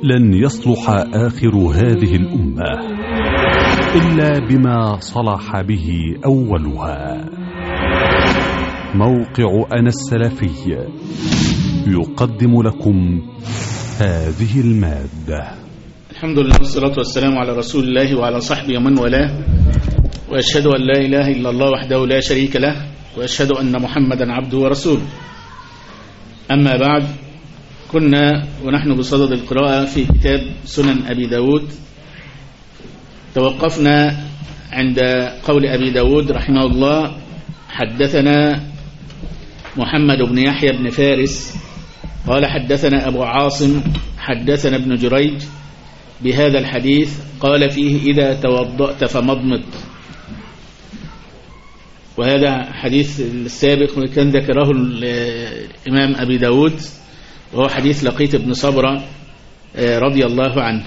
لن يصلح آخر هذه الأمة إلا بما صلح به أولها. موقع أنا السلفي يقدم لكم هذه المادة. الحمد لله والصلاة والسلام على رسول الله وعلى صحبه ومن والاه، وأشهد أن لا إله إلا الله وحده لا شريك له، وأشهد أن محمدا عبده ورسوله. أما بعد، كنا ونحن بصدد القراءة في كتاب سنن أبي داود. توقفنا عند قول أبي داود رحمه الله: حدثنا محمد بن يحيى بن فارس قال حدثنا أبو عاصم حدثنا ابن جريج بهذا الحديث، قال فيه: إذا توضأت فمضمض. وهذا حديث السابق كان ذكره الإمام أبي داود، وهو حديث لقيط بن صبرة رضي الله عنه.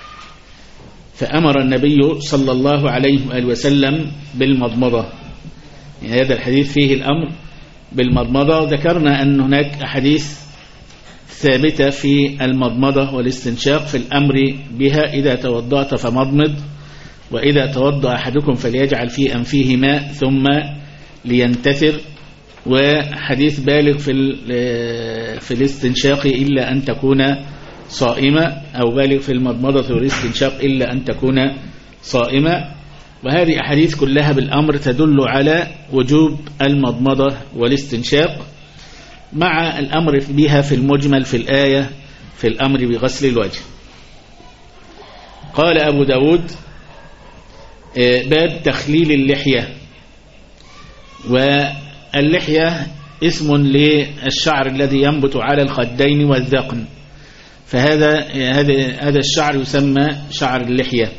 فأمر النبي صلى الله عليه وآله وسلم بالمضمضة. يعني هذا الحديث فيه الأمر بالمضمضة. وذكرنا أن هناك أحاديث ثابتة في المضمضة والاستنشاق في الأمر بها: إذا توضأت فمضمض، وإذا توضأ أحدكم فليجعل في أنفه ماء ثم لينتثر. وحديث بالغ في الاستنشاق إلا أن تكون صائمة، أو بالغ في المضمضة والاستنشاق إلا أن تكون صائمة. وهذه أحاديث كلها بالأمر تدل على وجوب المضمضة والاستنشاق، مع الأمر بها في المجمل في الآية في الأمر بغسل الوجه. قال أبو داود: باب تخليل اللحية. واللحية اسم للشعر الذي ينبت على الخدين والذقن، فهذا الشعر يسمى شعر اللحية.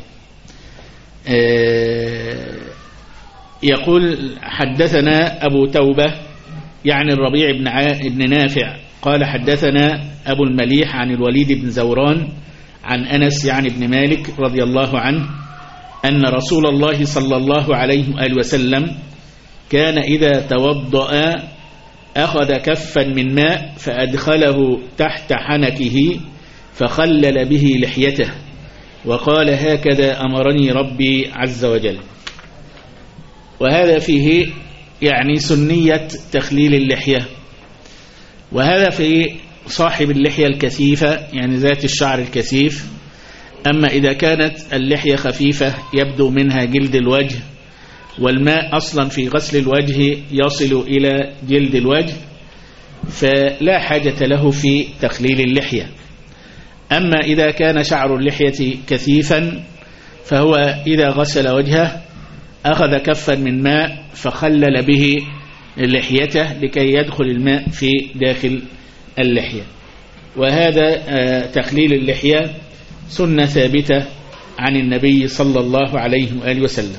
يقول: حدثنا أبو توبة يعني الربيع بن نافع قال حدثنا أبو المليح عن الوليد بن زوران عن أنس يعني بن مالك رضي الله عنه أن رسول الله صلى الله عليه وآله وسلم كان إذا توضأ أخذ كفا من ماء فأدخله تحت حنكه فخلل به لحيته، وقال: هكذا أمرني ربي عز وجل. وهذا فيه يعني سنية تخليل اللحية، وهذا في صاحب اللحية الكثيفة، يعني ذات الشعر الكثيف. أما إذا كانت اللحية خفيفة يبدو منها جلد الوجه، والماء أصلا في غسل الوجه يصل إلى جلد الوجه، فلا حاجة له في تخليل اللحية. أما إذا كان شعر اللحية كثيفا فهو إذا غسل وجهه أخذ كفا من ماء فخلل به لحيته لكي يدخل الماء في داخل اللحية. وهذا تخليل اللحية سنة ثابتة عن النبي صلى الله عليه وآله وسلم.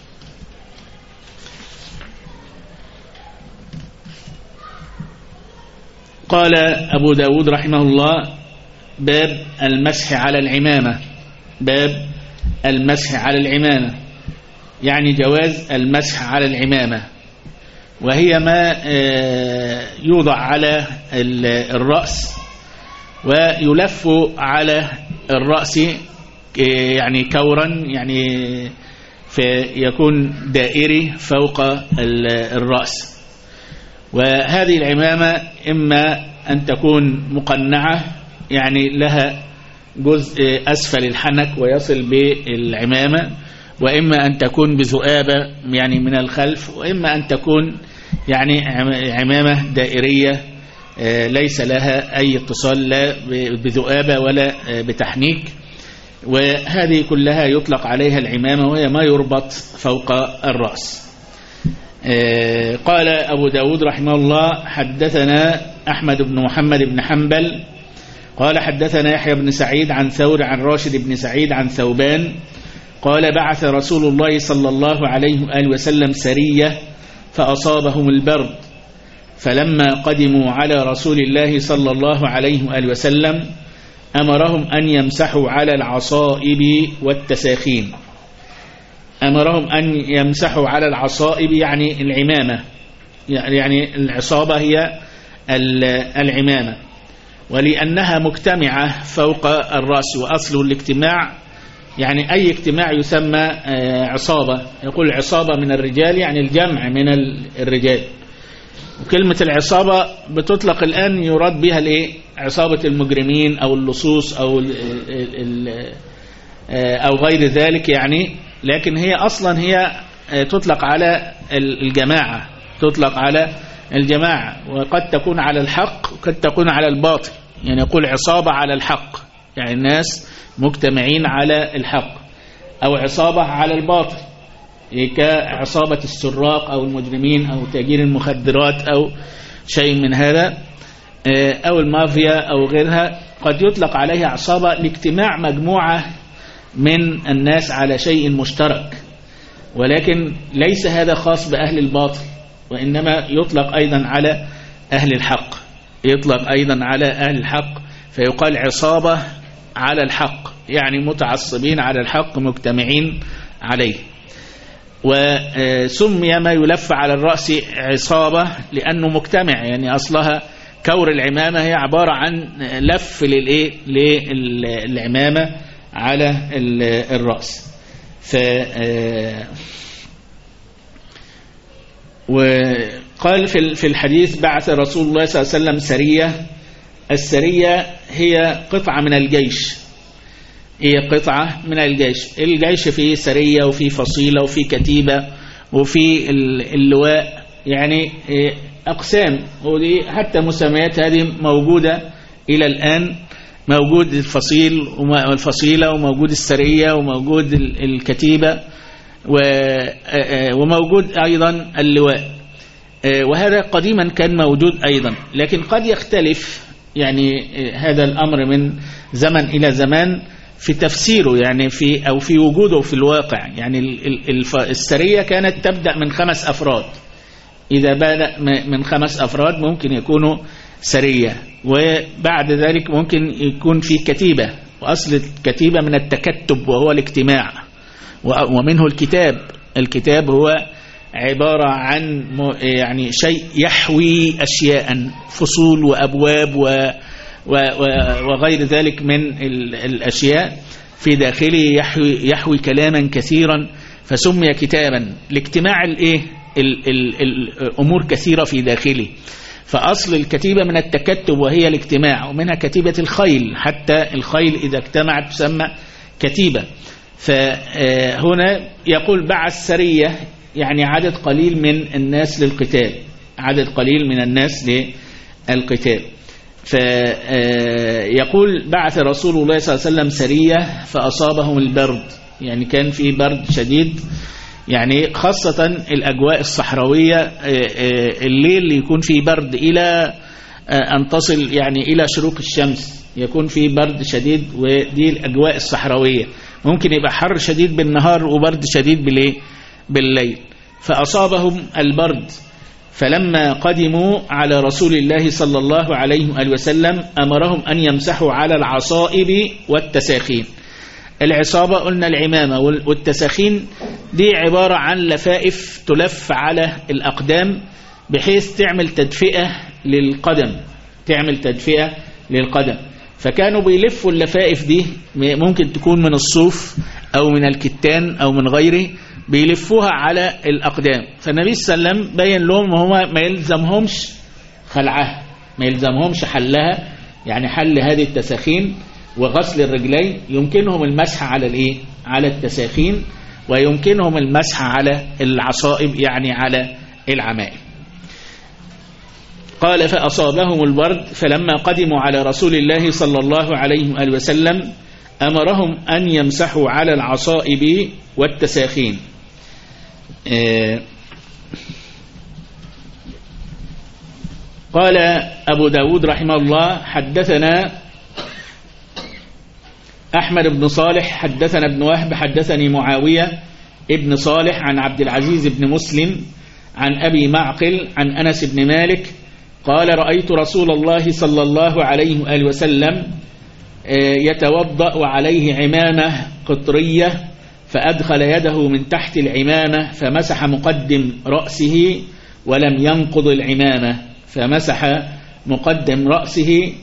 قال أبو داود رحمه الله: باب المسح على العمامة. باب المسح على العمامة يعني جواز المسح على العمامة، وهي ما يوضع على الرأس ويلف على الرأس يعني كورا، يعني فيكون دائري فوق الرأس. وهذه العمامة إما أن تكون مقنعة يعني لها جزء أسفل الحنك ويصل بالعمامة، وإما أن تكون بذؤابة يعني من الخلف، وإما أن تكون يعني عمامة دائرية ليس لها أي اتصال لا بذؤابة ولا بتحنيك. وهذه كلها يطلق عليها العمامة، وهي ما يربط فوق الرأس. قال أبو داود رحمه الله: حدثنا أحمد بن محمد بن حنبل قال حدثنا يحيى بن سعيد عن ثور عن راشد بن سعيد عن ثوبان قال: بعث رسول الله صلى الله عليه وآله وسلم سرية فأصابهم البرد، فلما قدموا على رسول الله صلى الله عليه وآله وسلم أمرهم أن يمسحوا على العصائب والتساخين. أمرهم أن يمسحوا على العصائب يعني العمامة، يعني العصابة هي العمامة، ولأنها مجتمعة فوق الرأس، وأصل الاجتماع يعني أي اجتماع يسمى عصابة. يقول عصابة من الرجال يعني الجمع من الرجال. وكلمة العصابة بتطلق الآن يراد بها عصابة المجرمين أو اللصوص أو غير ذلك يعني، لكن هي أصلا هي تطلق على الجماعة، تطلق على الجماعة، وقد تكون على الحق وقد تكون على الباطل. يعني يقول عصابة على الحق يعني الناس مجتمعين على الحق، أو عصابة على الباطل كعصابة السراق أو المجرمين أو تاجير المخدرات أو شيء من هذا، أو المافيا أو غيرها. قد يطلق عليها عصابة لاجتماع مجموعة من الناس على شيء مشترك، ولكن ليس هذا خاص بأهل الباطل، وإنما يطلق أيضا على أهل الحق، يطلق أيضا على أهل الحق، فيقال عصابة على الحق يعني متعصبين على الحق مجتمعين عليه. وسمي ما يلف على الرأس عصابة لأنه مجتمع، يعني أصلها كور العمامة هي عبارة عن لف للعمامة على الرأس. وقال في الحديث بعث رسول الله صلى الله عليه وسلم سرية. السرية هي قطعة من الجيش، هي قطعة من الجيش. الجيش فيه سرية وفيه فصيلة وفيه كتيبة وفيه اللواء، يعني أقسام، ودي حتى مسميات هذه موجودة إلى الآن، موجود الفصيلة وموجود السرية وموجود الكتيبة وموجود أيضا اللواء. وهذا قديما كان موجود أيضا، لكن قد يختلف يعني هذا الأمر من زمن إلى زمان في تفسيره، يعني في وجوده في الواقع. يعني السرية كانت تبدأ من 5 أفراد، إذا بدأ من 5 أفراد ممكن يكونوا سرية، وبعد ذلك ممكن يكون في كتيبة. وأصل الكتيبة من التكتب وهو الاجتماع، ومنه الكتاب. الكتاب هو عبارة عن يعني شيء يحوي أشياء، فصول وأبواب وغير ذلك من الأشياء في داخله، يحوي كلاما كثيرا، فسمي كتابا لاجتماع الأمور كثيرة في داخله. فأصل الكتيبة من التكتب وهي الاجتماع، ومنها كتيبة الخيل، حتى الخيل إذا اجتمعت تسمى كتيبة. فهنا يقول بعث سرية يعني عدد قليل من الناس للقتال، عدد قليل من الناس للقتال. فيقول بعث رسول الله صلى الله عليه وسلم سرية فأصابهم البرد، يعني كان في برد شديد، يعني خاصة الأجواء الصحراوية الليل يكون فيه برد إلى أن تصل يعني إلى شروق الشمس، يكون فيه برد شديد. ودي الأجواء الصحراوية، ممكن يبقى حر شديد بالنهار وبرد شديد بالليل. فأصابهم البرد، فلما قدموا على رسول الله صلى الله عليه وآله وسلم أمرهم أن يمسحوا على العصائب والتساخين. العصابة قلنا العمامة، والتساخين دي عبارة عن لفائف تلف على الأقدام بحيث تعمل تدفئة للقدم، تعمل تدفئة للقدم. فكانوا بيلفوا اللفائف دي، ممكن تكون من الصوف أو من الكتان أو من غيره، بيلفوها على الأقدام. فالنبي صلى الله عليه وسلم بين لهم هما ما يلزمهمش خلعها، ما يلزمهمش حلها، يعني حل هذه التساخين وغسل الرجلين. يمكنهم المسح على على التساخين، ويمكنهم المسح على العصائب يعني على العمائم. قال فأصابهم البرد، فلما قدموا على رسول الله صلى الله عليه وآله وسلم أمرهم أن يمسحوا على العصائب والتساخين. قال أبو داود رحمه الله حدثنا أحمد بن صالح حدثنا ابن وهب حدثني معاوية ابن صالح عن عبد العزيز بن مسلم عن أبي معقل عن أنس بن مالك قال رأيت رسول الله صلى الله عليه وآله وسلم يتوضأ وعليه عمامة قطرية، فأدخل يده من تحت العمامة فمسح مقدم رأسه ولم ينقض العمامة، فمسح مقدم رأسه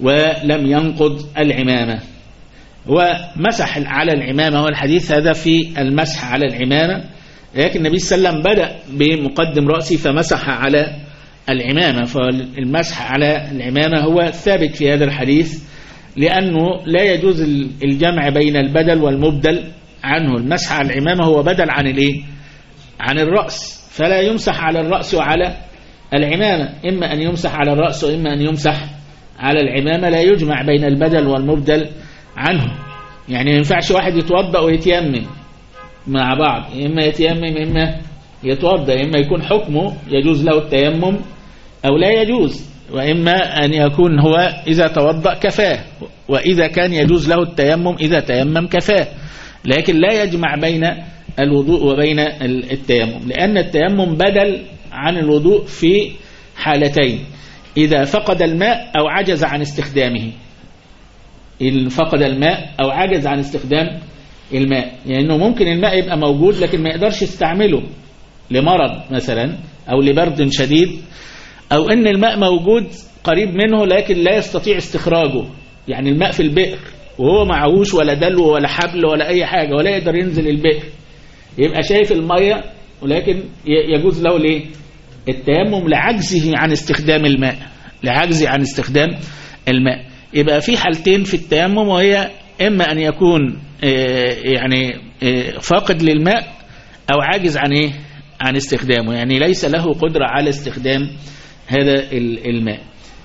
ولم ينقض العمامة. ومسح على العمامة، والحديث هذا في المسح على العمامة، لكن النبي صلى الله عليه وسلم بدأ بمقدم رأسه فمسح على العمامة. فالمسح على العمامة هو ثابت في هذا الحديث، لأنه لا يجوز الجمع بين البدل والمبدل عنه. المسح على العمامة هو بدل عن الرأس، فلا يمسح على الرأس وعلى العمامة، إما أن يمسح على الرأس وإما أن يمسح على العمامة، لا يجمع بين البدل والمبدل عنه. يعني ما ينفعش واحد يتوضأ ويتيمم مع بعض، إما يتيمم إما يتوضأ، إما يكون حكمه يجوز له التيمم أو لا يجوز، وإما أن يكون هو إذا توضأ كفاه، وإذا كان يجوز له التيمم إذا تيمم كفاه، لكن لا يجمع بين الوضوء وبين التيمم، لأن التيمم بدل عن الوضوء في حالتين: إذا فقد الماء أو عجز عن استخدامه. إن فقد الماء أو عجز عن استخدام الماء، لأنه يعني ممكن الماء يبقى موجود لكن ما يقدرش يستعمله لمرض مثلا أو لبرد شديد، أو إن الماء موجود قريب منه لكن لا يستطيع استخراجه. يعني الماء في البئر وهو معهوش ولا دلو ولا حبل ولا أي حاجة ولا يقدر ينزل البئر، يبقى شايف المية ولكن يجوز له ليه؟ التيمم لعجزه عن استخدام الماء، لعجزه عن استخدام الماء. يبقى في حالتين في التيمم، وهي إما أن يكون يعني فاقد للماء أو عاجز عن استخدامه، يعني ليس له قدرة على استخدام هذا الماء.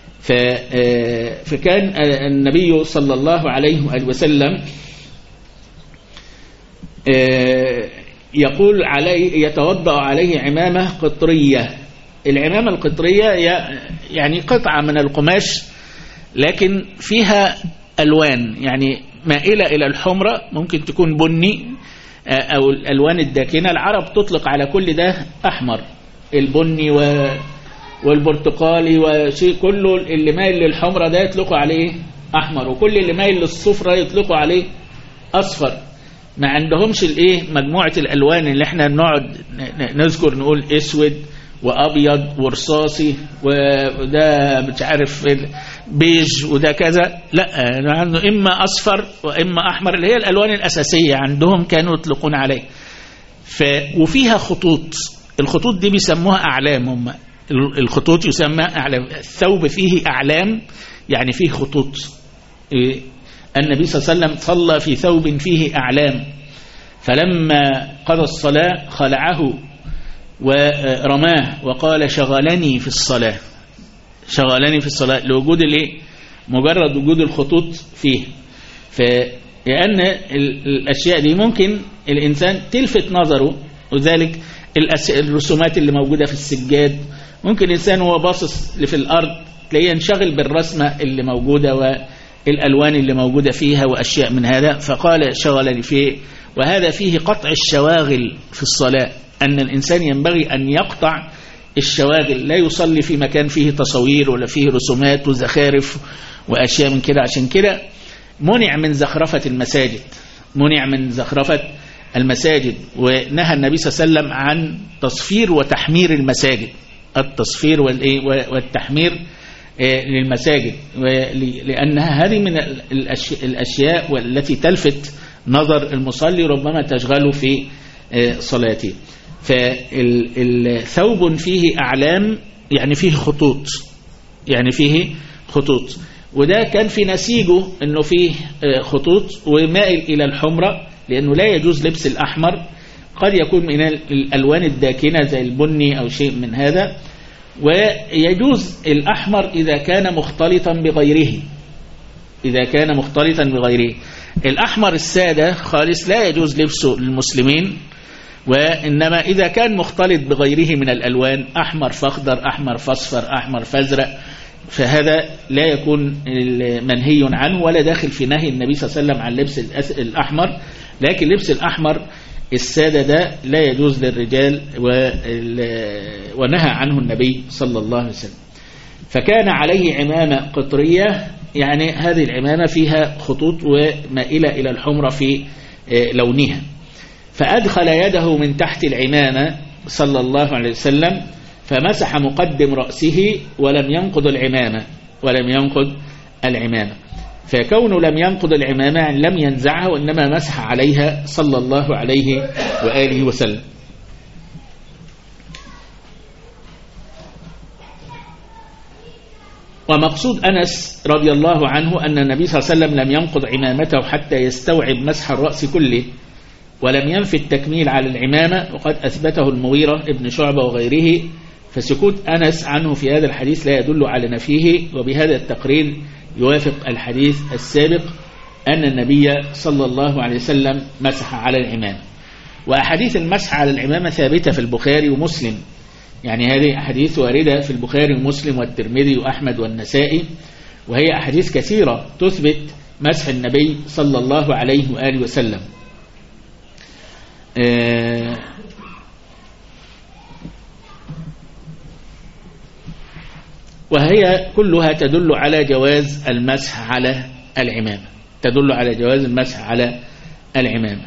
فكان النبي صلى الله عليه وسلم يقول عليه يتوضأ عليه عمامة قطرية. العمامة القطرية يعني قطعة من القماش لكن فيها ألوان، يعني مائلة إلى الحمرة، ممكن تكون بني أو الألوان الداكنة. العرب تطلق على كل ده أحمر، البني والبرتقالي وشيء، كله اللي مايل للحمرة ده يطلقوا عليه أحمر، وكل اللي مايل للصفرة يطلقوا عليه أصفر. ما عندهمش مجموعة الألوان اللي احنا نقعد نذكر نقول اسود وابيض ورصاصي وده مش عارف بيج وده كذا، لا، عنده اما اصفر واما احمر، اللي هي الالوان الاساسيه عندهم كانوا يطلقون عليه. وفيها خطوط، الخطوط دي بيسموها اعلام، هم الخطوط يسمى اعلام. الثوب فيه اعلام يعني فيه خطوط. النبي صلى الله عليه وسلم صلى في ثوب فيه اعلام، فلما قضى الصلاه خلعه ورماه وقال شغلني في الصلاة، شغلني في الصلاة، لوجود مجرد وجود الخطوط فيه. لأن الأشياء دي ممكن الإنسان تلفت نظره، وذلك الرسومات اللي موجودة في السجاد، ممكن الإنسان هو باصص في الأرض تلاقيه ينشغل بالرسمة اللي موجودة والألوان اللي موجودة فيها وأشياء من هذا، فقال شغلني فيه. وهذا فيه قطع الشواغل في الصلاة، أن الإنسان ينبغي أن يقطع الشواغل، لا يصلي في مكان فيه تصوير ولا فيه رسومات وزخارف وأشياء من كده. عشان كده منع من زخرفة المساجد، منع من زخرفة المساجد، ونهى النبي صلى الله عليه وسلم عن تصفير وتحمير المساجد، التصفير والتحمير للمساجد، لأنها هذه من الأشياء والتي تلفت نظر المصلي، ربما تشغله في صلاته. فالثوب فيه أعلام يعني فيه خطوط، يعني فيه خطوط، وده كان في نسيجه أنه فيه خطوط ومائل إلى الحمرة، لأنه لا يجوز لبس الأحمر، قد يكون من الألوان الداكنة زي البني أو شيء من هذا، ويجوز الأحمر إذا كان مختلطا بغيره، إذا كان مختلطا بغيره. الأحمر السادة خالص لا يجوز لبسه للمسلمين، وإنما إذا كان مختلط بغيره من الألوان، أحمر فأخضر، أحمر فأصفر، أحمر فأزرق، فهذا لا يكون منهي عنه ولا داخل في نهي النبي صلى الله عليه وسلم عن لبس الأحمر. لكن لبس الأحمر السادة ده لا يجوز للرجال، ونهى عنه النبي صلى الله عليه وسلم. فكان عليه عمامة قطرية، يعني هذه العمامة فيها خطوط ومائلة إلى الحمرة في لونها. فأدخل يده من تحت العمامة صلى الله عليه وسلم فمسح مقدم رأسه ولم ينقض العمامة، ولم ينقض العمامة. فكونه لم ينقض العمامة لم ينزعها، وإنما مسح عليها صلى الله عليه وآله وسلم. ومقصود أنس رضي الله عنه أن النبي صلى الله عليه وسلم لم ينقض عمامته حتى يستوعب مسح الرأس كله، ولم ينفي التكميل على العمامة، وقد أثبته المغيرة ابن شعبة وغيره. فسكوت أنس عنه في هذا الحديث لا يدل على نفيه، وبهذا التقرير يوافق الحديث السابق أن النبي صلى الله عليه وسلم مسح على العمامة. وأحاديث المسح على العمامة ثابتة في البخاري ومسلم، يعني هذه أحاديث واردة في البخاري ومسلم والترمذي وأحمد والنسائي، وهي أحاديث كثيرة تثبت مسح النبي صلى الله عليه وآله وسلم. وهي كلها تدل على جواز المسح على العمامة، تدل على جواز المسح على العمامة.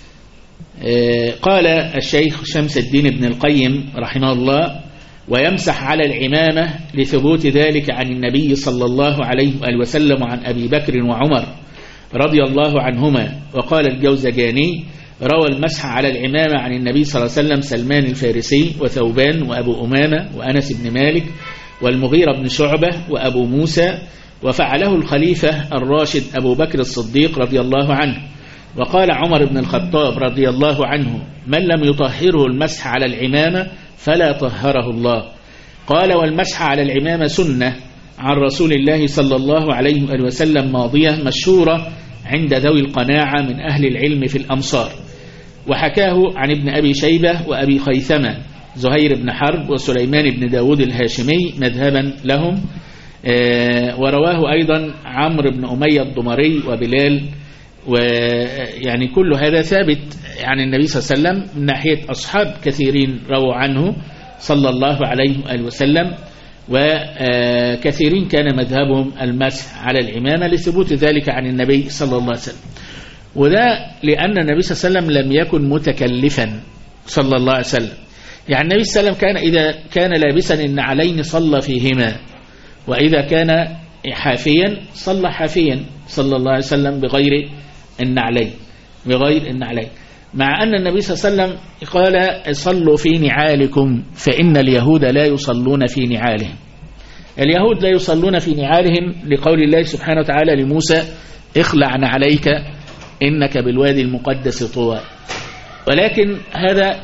قال الشيخ شمس الدين ابن القيم رحمه الله: ويمسح على العمامة لثبوت ذلك عن النبي صلى الله عليه وآله وسلم وعن أبي بكر وعمر رضي الله عنهما. وقال الجوزجاني: روى المسح على العمامة عن النبي صلى الله عليه وسلم سلمان الفارسي وثوبان وأبو أمامة وأنس بن مالك والمغيرة بن شعبة وأبو موسى، وفعله الخليفة الراشد أبو بكر الصديق رضي الله عنه. وقال عمر بن الخطاب رضي الله عنه: من لم يطهره المسح على العمامة فلا طهره الله. قال: والمسح على العمامة سنة عن رسول الله صلى الله عليه وآله وسلم ماضية مشهورة عند ذوي القناعة من أهل العلم في الأمصار. وحكاه عن ابن أبي شيبة وأبي خيثمة زهير بن حرب وسليمان بن داود الهاشمي مذهبا لهم. ورواه أيضا عمرو بن أمية الضمري وبلال. ويعني كل هذا ثابت عن النبي صلى الله عليه وسلم من ناحية أصحاب كثيرين رووا عنه صلى الله عليه وآله وسلم، وكثيرين كان مذهبهم المسح على العمامة لثبوت ذلك عن النبي صلى الله عليه وسلم. وده لأن النبي صلى الله عليه وسلم لم يكن متكلفا صلى الله عليه وسلم. يعني النبي صلى الله عليه وسلم كان إذا كان لابسا النعلين صلى فيهما، وإذا كان حافيا صلى حافيا صلى الله عليه وسلم بغير النعلين، مع أن النبي صلى الله عليه وسلم قال: صلوا في نعالكم فإن اليهود لا يصلون في نعالهم. اليهود لا يصلون في نعالهم لقول الله سبحانه وتعالى لموسى: اخلع نعليك إنك بالوادي المقدس طوى. ولكن هذا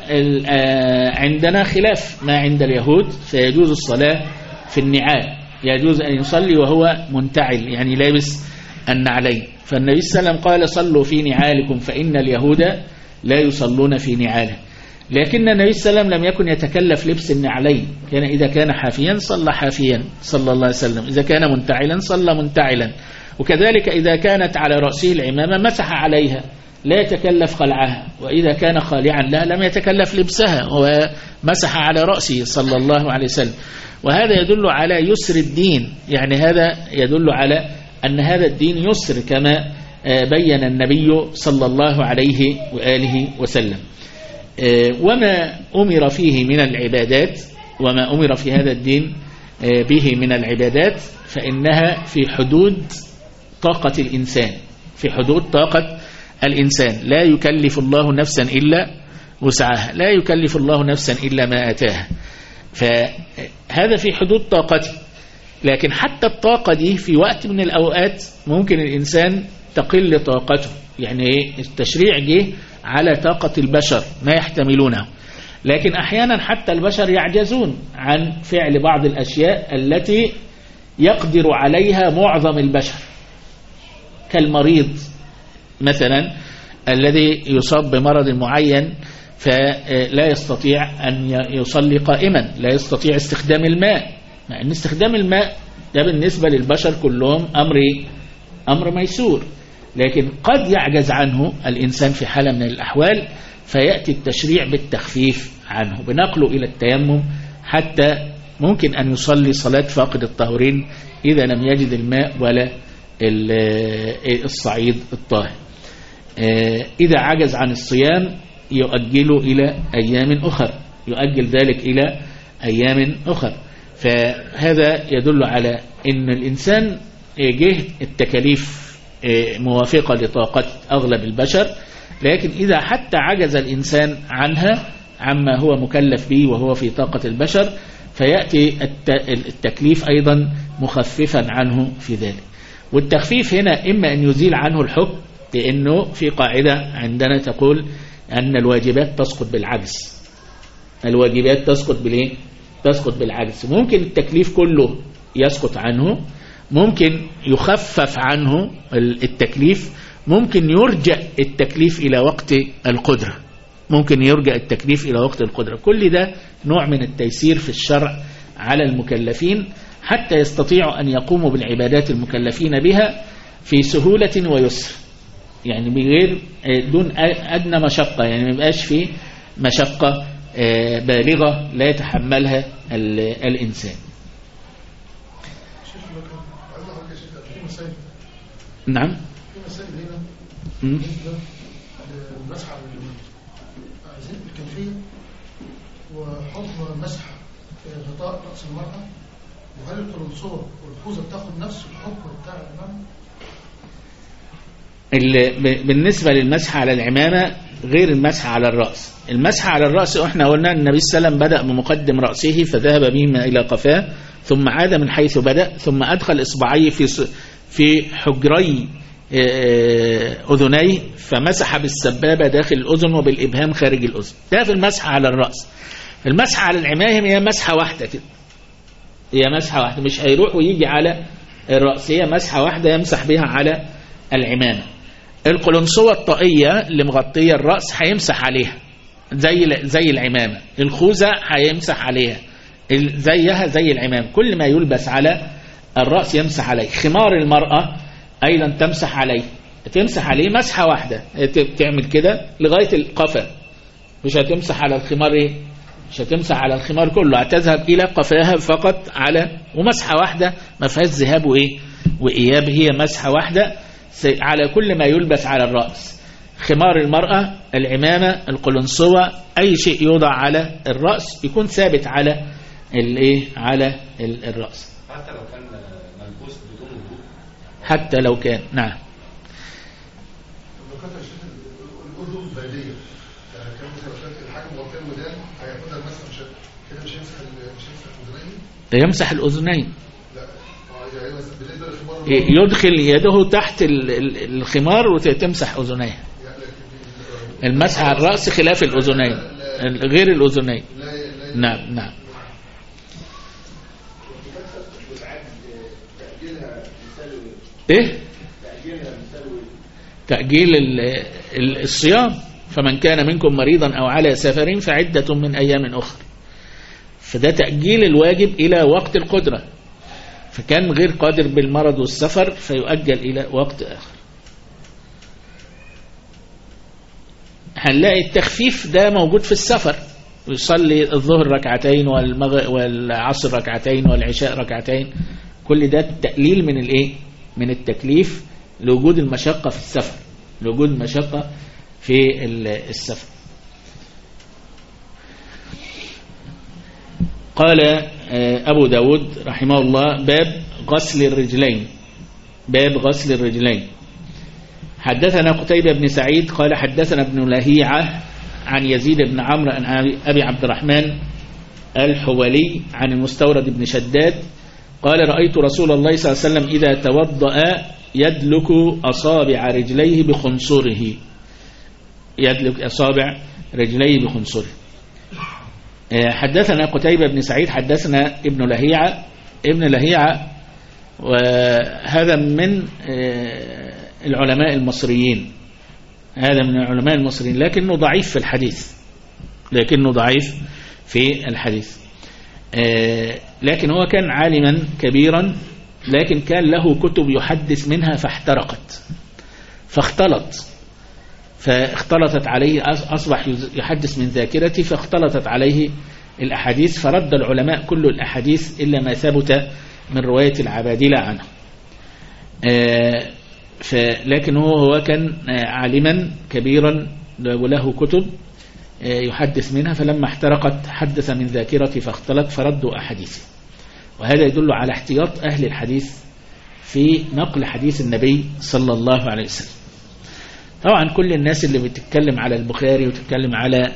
عندنا خلاف ما عند اليهود، فيجوز الصلاة في النعال، يجوز أن يصلي وهو منتعل يعني لابس النعلين. فالنبي صلى الله عليه وسلم قال: صلوا في نعالكم فإن اليهود لا يصلون في نعاله. لكن النبي صلى الله عليه وسلم لم يكن يتكلف لبس النعلين، كان إذا كان حافيا صلى حافيا صلى الله عليه وسلم، إذا كان منتعلا صلى منتعلا. وكذلك إذا كانت على رأسه العمامة مسح عليها لا يتكلف خلعها، وإذا كان خالعا لها لم يتكلف لبسها ومسح على رأسه صلى الله عليه وسلم. وهذا يدل على يسر الدين، يعني هذا يدل على أن هذا الدين يسر كما بين النبي صلى الله عليه وآله وسلم. وما أمر فيه من العبادات، وما أمر في هذا الدين به من العبادات، فإنها في حدود طاقة الإنسان، في حدود طاقة الإنسان. لا يكلف الله نفسا إلا وسعها، لا يكلف الله نفسا إلا ما أتاها، فهذا في حدود طاقته. لكن حتى الطاقة دي في وقت من الأوقات ممكن الإنسان تقل طاقته، يعني التشريع جه على طاقة البشر ما يحتملونه، لكن أحيانا حتى البشر يعجزون عن فعل بعض الأشياء التي يقدر عليها معظم البشر، كالمريض مثلا الذي يصاب بمرض معين فلا يستطيع أن يصلي قائما، لا يستطيع استخدام الماء، مع أن استخدام الماء ده بالنسبة للبشر كلهم أمر ميسور، لكن قد يعجز عنه الإنسان في حالة من الأحوال، فيأتي التشريع بالتخفيف عنه بنقله إلى التيمم، حتى ممكن أن يصلي صلاة فاقد الطهورين إذا لم يجد الماء ولا الصعيد الطاهر. إذا عجز عن الصيام يؤجله إلى أيام أخر، يؤجل ذلك إلى أيام أخر. فهذا يدل على أن الإنسان جه التكاليف موافقة لطاقة أغلب البشر، لكن إذا حتى عجز الإنسان عنها عما هو مكلف به وهو في طاقة البشر، فيأتي التكليف أيضا مخففا عنه في ذلك. والتخفيف هنا إما أن يزيل عنه الحكم، لأنه في قاعدة عندنا تقول أن الواجبات تسقط بالعجز. الواجبات تسقط بالإيه؟ تسقط بالعجز. ممكن التكليف كله يسقط عنه، ممكن يخفف عنه التكليف، ممكن يرجع التكليف إلى وقت القدرة، ممكن يرجع التكليف إلى وقت القدرة. كل ده نوع من التيسير في الشرع على المكلفين حتى يستطيعوا أن يقوموا بالعبادات المكلفين بها في سهولة ويسر، يعني بغير دون أدنى مشقة، يعني ما يبقاش فيه مشقة بالغة لا يتحملها الإنسان. نعم. في مسائل هنا بالنسبة للمسح على اليمين، عايزين الكيفية وحكم المسح غطاء رأس المرأة، وهل القرنصوة والخوذة بتاخد نفس الحكم بتاع العمامة؟ بالنسبة للمسح على العمامة غير المسح على الرأس. المسح على الرأس احنا قلنا النبي صلى الله عليه وسلم بدأ بمقدم رأسه فذهب بهما إلى قفاه، ثم عاد من حيث بدأ، ثم أدخل إصبعيه في حجري أذنيه فمسح بالسبابة داخل الأذن وبالإبهام خارج الأذن. ده في المسح على الرأس. المسح على العمائم هي مسحة واحدة كده، هي مسحة واحدة، مش هيروح ويجي على الرأس، هي مسحة واحدة يمسح بها على العمامة. القلنسوة الطاقية اللي مغطية الرأس هيمسح عليها زي العمامة. الخوذة هيمسح عليها زيها زي العمامة. كل ما يلبس على الرأس يمسح عليه. خمار المرأة أيضا تمسح عليه، تمسح عليه مسحة واحدة، تعمل كده لغاية القفا، مش هتمسح على الخمار مش هتمسح على الخمار كله، هتذهب إلى قفاها فقط على ومسحة واحدة ما فيهاش ذهاب وإياب، هي مسحة واحدة على كل ما يلبس على الرأس. خمار المرأة، العمامة، القلنسوة، أي شيء يوضع على الرأس يكون ثابت على على الرأس، حتى لو كان ملبوس بدون وضوء، حتى لو كان. نعم. لو كانت الأذن البالية يعني كان مثلا الحاجة مغطية الودان هياخدها المسح كده مش هيمسح الأذنين؟ يمسح الأذنين. لا بالنسبة للخمار يدخل يده تحت الخمار وتمسح أذنيه. المسح على الرأس خلاف الأذنين، غير الأذنين. نعم نعم. ايه تأجيل الصيام، فمن كان منكم مريضا أو على سفر فعدة من أيام أخرى، فده تأجيل الواجب إلى وقت القدرة، فكان غير قادر بالمرض والسفر فيؤجل إلى وقت آخر. هنلاقي التخفيف ده موجود في السفر، يصلي الظهر ركعتين والعصر ركعتين والعشاء ركعتين، كل ده تقليل من من التكليف لوجود المشقة في السفر، لوجود المشقة في السفر. قال أبو داود رحمه الله: باب غسل الرجلين. باب غسل الرجلين. حدثنا قتيبة بن سعيد قال حدثنا ابن لهيعة عن يزيد بن عمرو عن أبي عبد الرحمن الحولي عن المستورد بن شداد قال: رأيت رسول الله صلى الله عليه وسلم إذا توضأ يدلك أصابع رجليه بخنصره، يدلك أصابع رجليه بخنصره. حدثنا قتيبة بن سعيد حدثنا ابن لهيعة. ابن لهيعة وهذا من العلماء المصريين، هذا من العلماء المصريين، لكنه ضعيف في الحديث، لكنه ضعيف في الحديث. لكن هو كان عالما كبيرا، لكن كان له كتب يحدث منها فاحترقت فاختلطت عليه، أصبح يحدث من ذاكرته فاختلطت عليه الأحاديث، فرد العلماء كل الأحاديث إلا ما ثبت من رواية العبادلة عنه. لكن هو كان عالما كبيرا وله كتب يحدث منها، فلما احترقت حدث من ذاكرته فاختلط فردوا أحاديثه. وهذا يدل على احتياط أهل الحديث في نقل حديث النبي صلى الله عليه وسلم. طبعا كل الناس اللي بتتكلم على البخاري وتتكلم على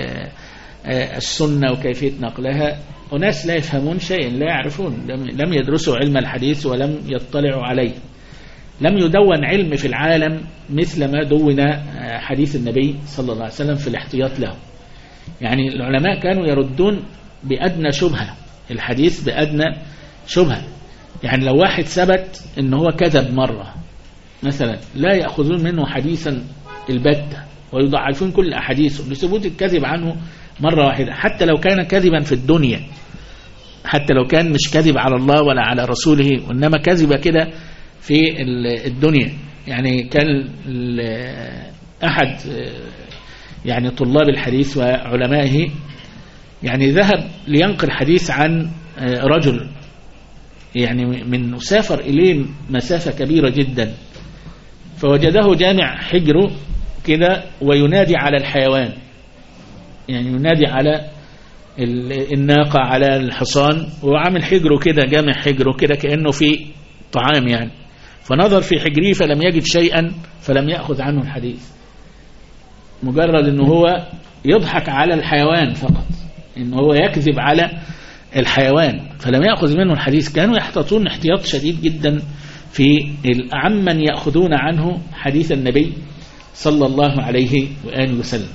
السنة وكيفية نقلها أناس لا يفهمون شيئا، لا يعرفون، لم يدرسوا علم الحديث ولم يطلعوا عليه. لم يدون علم في العالم مثل ما دون حديث النبي صلى الله عليه وسلم في الاحتياط له. يعني العلماء كانوا يردون بأدنى شبهة الحديث، بأدنى شبهة. يعني لو واحد ثبت إن هو كذب مرة مثلا لا يأخذون منه حديثا البتة ويضعفون كل أحاديثه لثبوت الكذب عنه مرة واحدة، حتى لو كان كذبا في الدنيا، حتى لو كان مش كذب على الله ولا على رسوله وإنما كذب كده في الدنيا. يعني كان أحد يعني طلاب الحديث وعلمائه يعني ذهب لينقل حديث عن رجل يعني من سافر إليه مسافة كبيرة جدا، فوجده جامع حجره كده وينادي على الحيوان، يعني ينادي على الناقة على الحصان وعامل حجره كده، جامع حجره كده كأنه في طعام يعني. فنظر في حجره فلم يجد شيئا فلم يأخذ عنه الحديث، مجرد انه هو يضحك على الحيوان فقط، انه هو يكذب على الحيوان فلم يأخذ منه الحديث. كانوا يحتاطون احتياط شديد جدا في عمن يأخذون عنه حديث النبي صلى الله عليه وآله وسلم.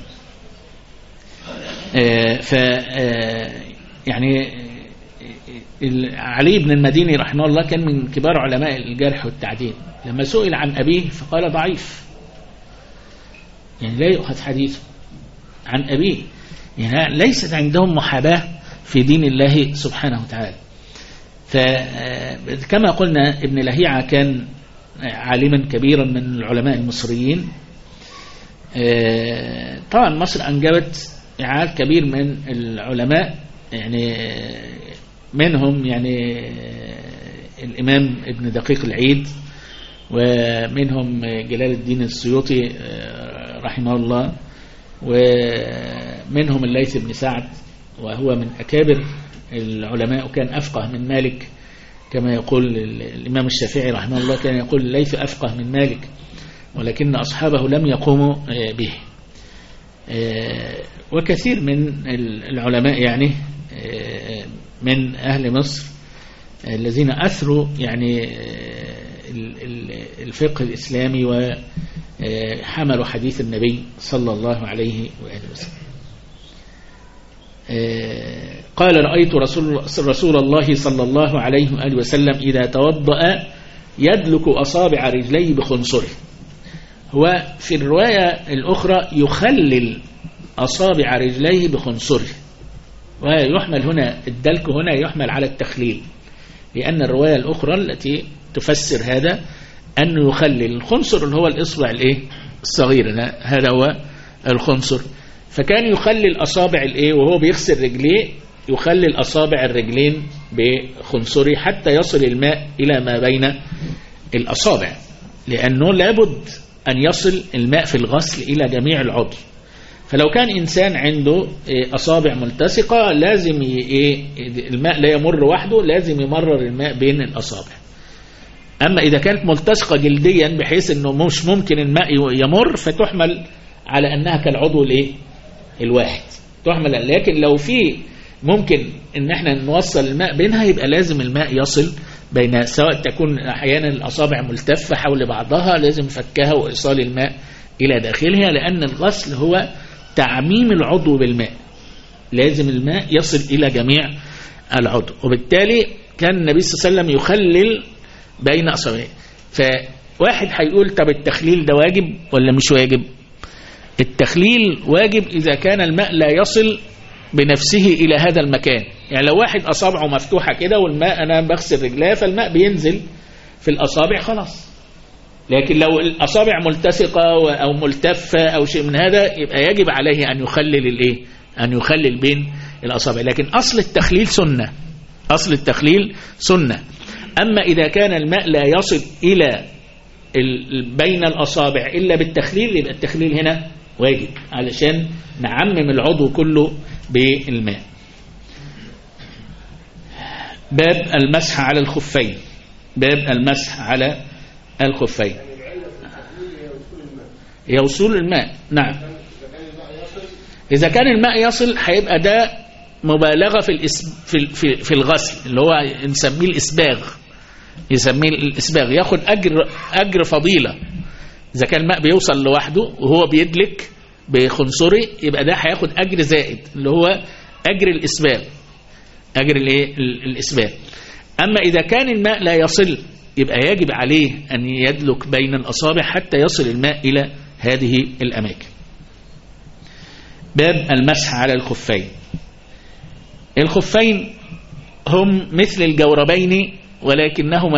يعني علي بن المديني رحمه الله كان من كبار علماء الجرح والتعديل، لما سئل عن أبيه فقال ضعيف، يعني لا يؤخذ حديثه عن أبيه، يعني ليست عندهم محاباة في دين الله سبحانه وتعالى. فكما قلنا ابن لهيعة كان عالما كبيرا من العلماء المصريين. طبعا مصر أنجبت عدد كبير من العلماء، يعني منهم يعني الإمام ابن دقيق العيد، ومنهم جلال الدين السيوطي رحمه الله، ومنهم الليث بن سعد وهو من أكابر العلماء وكان أفقه من مالك، كما يقول الإمام الشافعي رحمه الله كان يقول الليث أفقه من مالك ولكن أصحابه لم يقوموا به. وكثير من العلماء يعني من أهل مصر الذين أثروا يعني الفقه الإسلامي وحملوا حديث النبي صلى الله عليه وآله وسلم. قال رأيت رسول الله صلى الله عليه وآله وسلم إذا توضأ يدلك أصابع رجليه بخنصره. هو في الرواية الأخرى يخلل أصابع رجليه بخنصره، ويحمل هنا الدلك هنا يحمل على التخليل، لأن الرواية الأخرى التي تفسر هذا أنه يخلل الخنصر اللي هو الإصبع الصغير، هذا هو الخنصر. فكان يخلل أصابع وهو بيغسل رجليه يخلل أصابع الرجلين بخنصره حتى يصل الماء إلى ما بين الأصابع، لأنه لابد أن يصل الماء في الغسل إلى جميع العضو. فلو كان إنسان عنده أصابع ملتصقة لازم الماء لا يمر وحده، لازم يمرر الماء بين الأصابع. أما إذا كانت ملتصقة جلديا بحيث أنه مش ممكن الماء يمر فتحمل على أنها كالعضو الواحد تحمل. لكن لو في ممكن أن احنا نوصل الماء بينها يبقى لازم الماء يصل بين، سواء تكون أحيانا الأصابع ملتفة حول بعضها لازم فكها وإيصال الماء إلى داخلها، لأن الغسل هو تعميم العضو بالماء، لازم الماء يصل إلى جميع العضو. وبالتالي كان النبي صلى الله عليه وسلم يخلل بين أصابعه. فواحد هيقول طب التخليل ده واجب ولا مش واجب؟ التخليل واجب إذا كان الماء لا يصل بنفسه إلى هذا المكان. يعني لو واحد أصابعه مفتوحة كده والماء أنا بغسل رجلاه فالماء بينزل في الأصابع خلاص. لكن لو الأصابع ملتصقة أو ملتفة أو شيء من هذا يبقى يجب عليه أن يخلل أن يخلل بين الأصابع. لكن أصل التخليل سنة، أصل التخليل سنة. أما إذا كان الماء لا يصل إلى بين الأصابع إلا بالتخليل يبقى التخليل هنا واجب علشان نعمم العضو كله بالماء. باب المسح على الخفين. باب المسح على الخفين. هي وصول الماء، نعم. إذا كان الماء يصل هيبقى ده مبالغة في الغسل، اللي هو نسميه الإسباغ، يسميه الإسباغ، ياخد أجر فضيلة. إذا كان الماء بيوصل لوحده وهو بيدلك بخنصره يبقى ده هياخد أجر زائد، اللي هو أجر الإسباغ، أجر الإسباغ. أما إذا كان الماء لا يصل يبقى يجب عليه أن يدلك بين الأصابع حتى يصل الماء إلى هذه الأماكن. باب المسح على الخفين. الخفين هم مثل الجوربين ولكنهما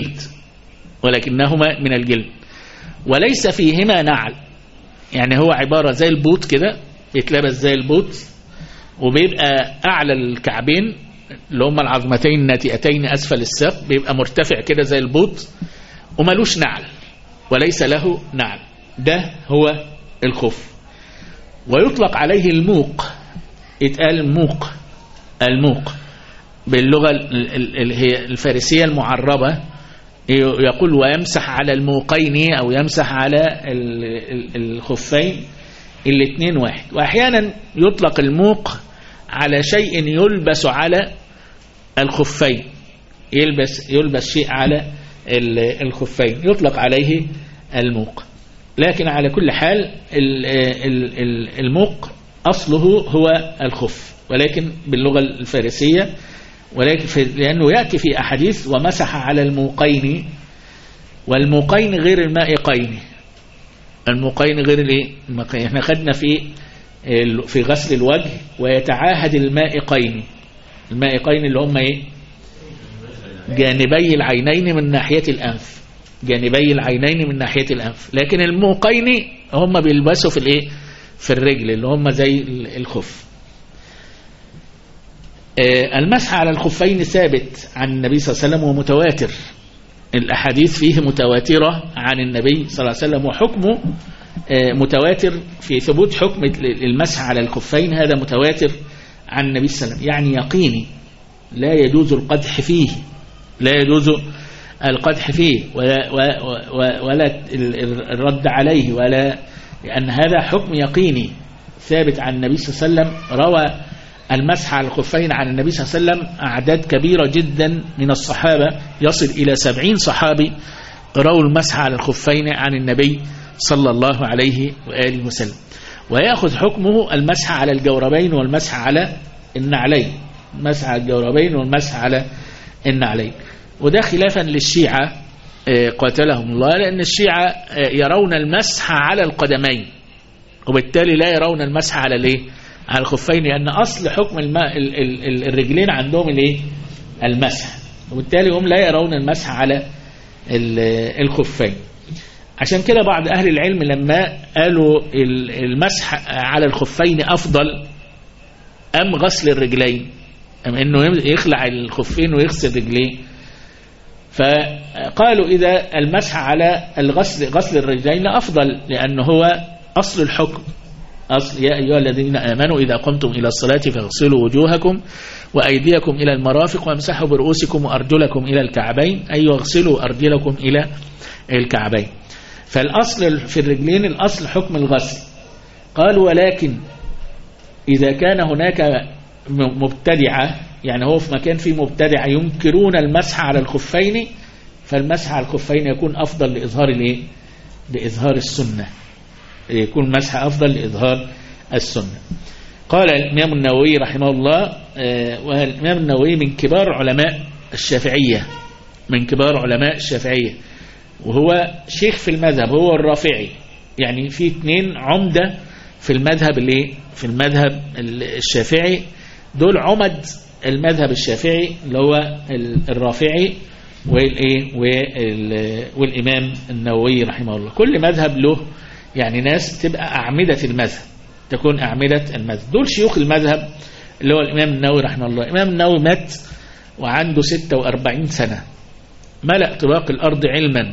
من الجلد وليس فيهما نعل، يعني هو عبارة زي البوت كده، يتلبس زي البوت، وبيبقى أعلى الكعبين اللي هم العظمتين الناتئتين أسفل الساق بيبقى مرتفع كده زي البوت وملوش نعل وليس له نعل. ده هو الخف. ويطلق عليه الموق، يتقال الموق باللغة هي الفارسية المعربة، يقول ويمسح على الموقين أو يمسح على الخفين الاثنين واحد. وأحيانا يطلق الموق على شيء يلبس على الخفين، يلبس شيء على الخفين يطلق عليه الموق. لكن على كل حال الموق أصله هو الخف، ولكن باللغة الفارسية، ولكن لأنه يأتي في أحاديث ومسح على الموقين، والموقين غير المائقين. الموقين غير الايه؟ احنا خدنا في غسل الوجه ويتعاهد المائقين اللي هم ايه؟ جانبي العينين من ناحية الأنف، جانبي العينين من ناحية الأنف. لكن الموقين هم بيلبسوا في الايه؟ في الرجل اللي هم زي الخف. المسح على الخفين ثابت عن النبي صلى الله عليه وسلم ومتواتر، الأحاديث فيه متواترة عن النبي صلى الله عليه وسلم، وحكمه متواتر في ثبوت حكم المسح على الخفين، هذا متواتر عن النبي صلى الله عليه وسلم، يعني يقيني لا يجوز القدح فيه، لا يجوز القدح فيه ولا الرد عليه، ولا، لأن هذا حكم يقيني ثابت عن النبي صلى الله عليه وسلم. روى المسح على الخفين عن النبي صلى الله عليه وسلم أعداد كبيرة جدا من الصحابة، يصل إلى 70 صحابي رووا المسح على الخفين عن النبي صلى الله عليه وآله وسلم. ويأخذ حكمه المسح على الجوربين والمسح على النعلين، المسح على الجوربين والمسح على النعلين. وده خلافا للشيعة قاتلهم الله، لأن الشيعة يرون المسح على القدمين، وبالتالي لا يرون المسح على الايه؟ على الخفين، لأن أصل حكم الرجلين عندهم الايه؟ المسح، وبالتالي هم لا يرون المسح على الخفين. عشان كده بعض أهل العلم لما قالوا المسح على الخفين أفضل أم غسل الرجلين، أم أنه يخلع الخفين ويغسل رجلين، فقالوا إذا المسح على غسل الرجلين أفضل، لأنه هو أصل الحكم، أصل يا أيها الذين آمنوا إذا قمتم إلى الصلاة فاغسلوا وجوهكم وأيديكم إلى المرافق وامسحوا برؤوسكم وأرجلكم إلى الكعبين، أي واغسلوا أرجلكم إلى الكعبين. فالأصل في الرجلين الأصل حكم الغسل. قالوا ولكن إذا كان هناك مبتدعة، يعني هو في مكان فيه مبتدعة ينكرون المسح على الخفين، فالمسح على الخفين يكون أفضل لإظهار الايه؟ لإظهار السنة، يكون مسح أفضل لإظهار السنة. قال الإمام النووي رحمه الله، والإمام النووي من كبار علماء الشافعية، من كبار علماء الشافعية، وهو شيخ في المذهب، هو الرافعي، يعني في اثنين عمدة في المذهب الايه؟ في المذهب الشافعي، دول عمد المذهب الشافعي اللي هو الرافعي والايه؟ والإمام النووي رحمه الله. كل مذهب له يعني ناس تبقى أعمدة المذهب، تكون أعمدة المذهب، دول شيوخ المذهب اللي هو الإمام النووي رحمه الله. الإمام النووي مات وعنده 46 سنة، ملأ طباق الأرض علما،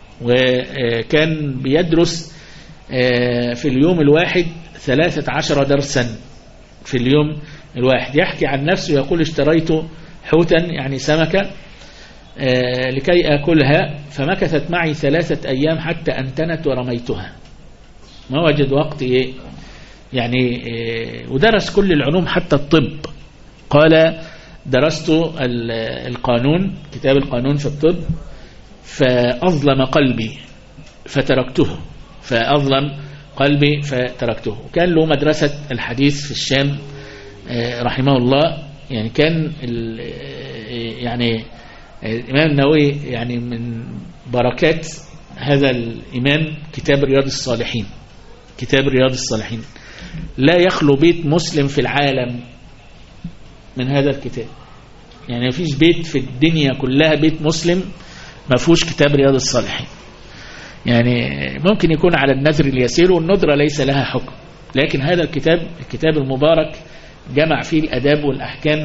وكان بيدرس في اليوم الواحد 13 درسا في اليوم الواحد. يحكي عن نفسه يقول اشتريت حوتا يعني سمكة لكي آكلها، فمكثت معي 3 أيام حتى أنتنت ورميتها. ما وجد وقت يعني ودرس كل العلوم حتى الطب. قال درست القانون، كتاب القانون في الطب، فأظلم قلبي فتركته، وكان له مدرسة الحديث في الشام رحمه الله. يعني كان يعني الإمام النووي يعني من بركات هذا الإمام كتاب رياض الصالحين، لا يخلو بيت مسلم في العالم من هذا الكتاب. يعني مفيش بيت في الدنيا كلها بيت مسلم ما فيهوش كتاب رياض الصالحين. يعني ممكن يكون على النذر اليسير، والندرة ليس لها حكم، لكن هذا الكتاب المبارك جمع فيه الأداب والأحكام،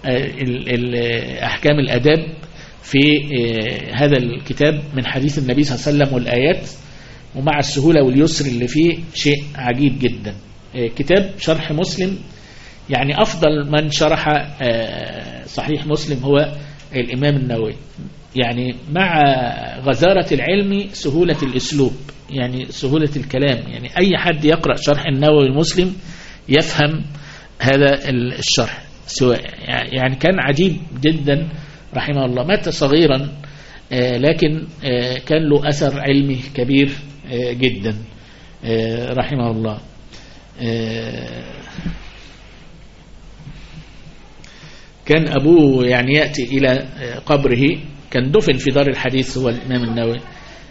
أحكام الأداب في هذا الكتاب من حديث النبي صلى الله عليه وسلم والآيات، ومع السهولة واليسر اللي فيه شيء عجيب جدا. كتاب شرح مسلم، يعني أفضل من شرح صحيح مسلم هو الإمام النووي. يعني مع غزارة العلم سهولة الأسلوب، يعني سهولة الكلام. يعني أي حد يقرأ شرح النووي المسلم يفهم هذا الشرح. يعني كان عجيب جدا رحمه الله. مات صغيرا لكن كان له أثر علمي كبير جدا رحمه الله. كان أبوه يعني يأتي إلى قبره، كان دفن في دار الحديث هو الإمام النووي،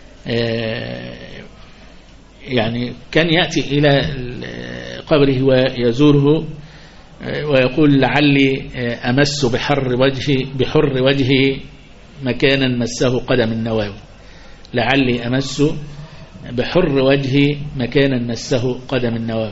يعني كان يأتي إلى قبره ويزوره ويقول لعلي أمس بحر وجهه مكانا مسه قدم النووي، لعلي أمس بحر وجهي مكانا مسه قدم النووي.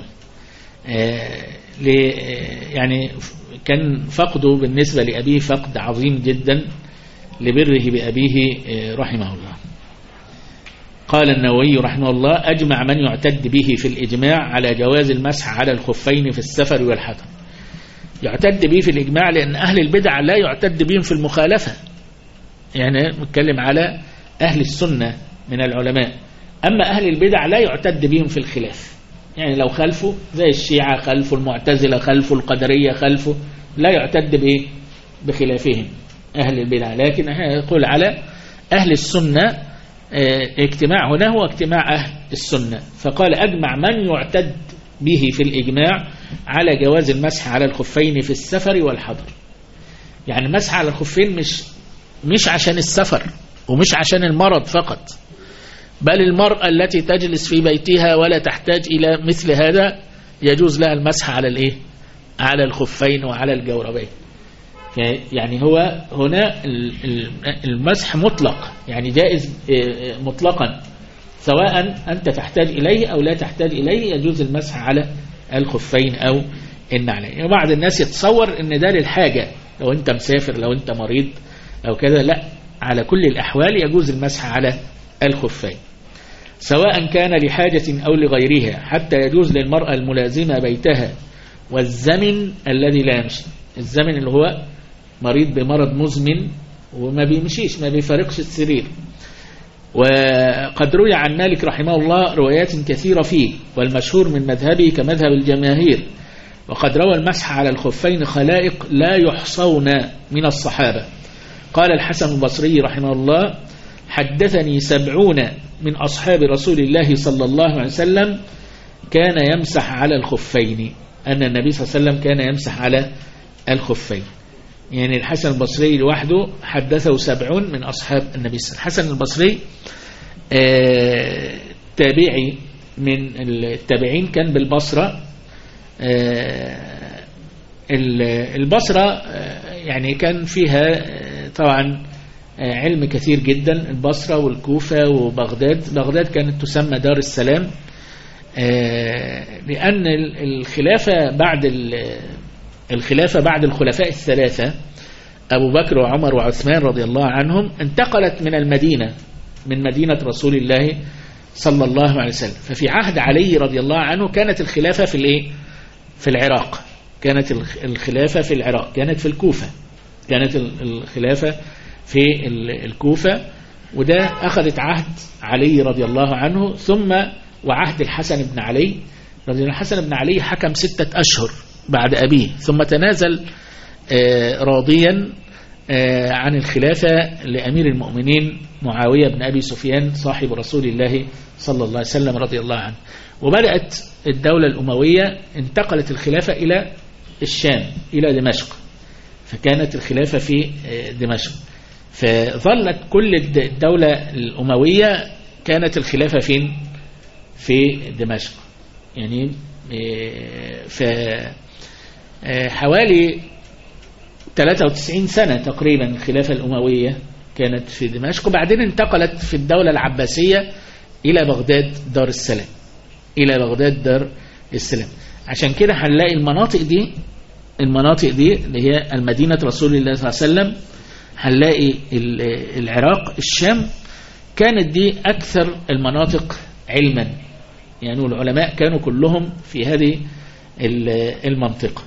يعني كان فقده بالنسبة لأبيه فقد عظيم جدا لبره بأبيه رحمه الله. قال النووي رحمه الله: أجمع من يعتد به في الإجماع على جواز المسح على الخفين في السفر والحضر. يعتد به في الإجماع لأن أهل البدع لا يعتد بهم في المخالفة، يعني نتكلم على أهل السنة من العلماء. أما أهل البدع لا يعتد بهم في الخلاف، يعني لو خلفوا زي الشيعة خلفوا، المعتزلة خلفوا، القدرية خلفوا، لا يعتد بخلافهم أهل البدع. لكن يقول على أهل السنة اجتماع هنا هو اجتماع أهل السنة. فقال: أجمع من يعتد به في الإجماع على جواز المسح على الخفين في السفر والحضر. يعني المسح على الخفين مش عشان السفر ومش عشان المرض فقط، بل المرأة التي تجلس في بيتها ولا تحتاج إلى مثل هذا يجوز لها المسح على الخفين وعلى الجوربين. يعني هو هنا المسح مطلق، يعني جائز مطلقا، سواء أنت تحتاج إليه أو لا تحتاج إليه يجوز المسح على الخفين أو النعلين. وبعض الناس يتصور أن ده للحاجة، لو أنت مسافر لو أنت مريض أو كذا، لا، على كل الأحوال يجوز المسح على الخفين سواء كان لحاجة أو لغيرها، حتى يجوز للمرأة الملازمة بيتها والزمن الذي لا يمشي. الزمن اللي هو مريض بمرض مزمن وما بيمشيش، ما بيفارقش السرير. وقد روي عن مالك رحمه الله روايات كثيرة فيه، والمشهور من مذهبه كمذهب الجماهير. وقد روى المسح على الخفين خلائق لا يحصون من الصحابة. قال الحسن البصري رحمه الله: حدثني 70 من أصحاب رسول الله صلى الله عليه وسلم كان يمسح على الخفين، أن النبي صلى الله عليه وسلم كان يمسح على الخفين. يعني الحسن البصري لوحده حدثه 70 من أصحاب النبي صلى الله عليه وسلم. الحسن البصري تابعي من التابعين، كان بالبصرة. البصرة يعني كان فيها طبعا علم كثير جدا، البصرة والكوفة وبغداد. بغداد كانت تسمى دار السلام، لأن الخلافة بعد الخلفاء الثلاثة أبو بكر وعمر وعثمان رضي الله عنهم انتقلت من المدينة، من مدينة رسول الله صلى الله عليه وسلم. ففي عهد علي رضي الله عنه كانت الخلافة في العراق، كانت الخلافة في العراق، كانت في الكوفة، كانت الخلافة في الكوفة، وده أخذت عهد علي رضي الله عنه، ثم وعهد الحسن بن علي رضي الله. الحسن بن علي حكم 6 أشهر بعد أبيه، ثم تنازل راضيا عن الخلافة لأمير المؤمنين معاوية بن أبي سفيان صاحب رسول الله صلى الله عليه وسلم رضي الله عنه. وبدأت الدولة الأموية، انتقلت الخلافة إلى الشام، إلى دمشق، فكانت الخلافة في دمشق. فظلت كل الدولة الأموية كانت الخلافة فين؟ في دمشق. يعني حوالي 93 سنة تقريبا الخلافة الأموية كانت في دمشق، وبعدين انتقلت في الدولة العباسية إلى بغداد دار السلام، إلى بغداد دار السلام. عشان كده هنلاقي المناطق دي اللي هي المدينة رسول الله صلى الله عليه وسلم، هنلاقي العراق، الشام، كانت دي أكثر المناطق علما، يعني العلماء كانوا كلهم في هذه المنطقة.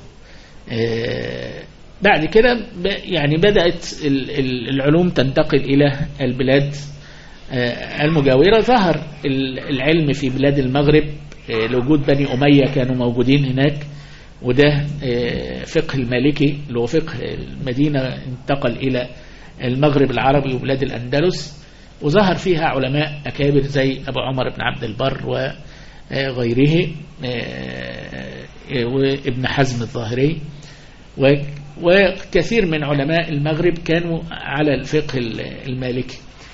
بعد كده يعني بدأت العلوم تنتقل إلى البلاد المجاورة. ظهر العلم في بلاد المغرب لوجود بني أمية كانوا موجودين هناك، وده فقه المالكي اللي هو فقه المدينة انتقل إلى المغرب العربي وبلاد الأندلس، وظهر فيها علماء أكابر زي أبو عمر بن عبد البر وغيره، وابن حزم الظاهري، وكثير من علماء المغرب كانوا على الفقه المالكي.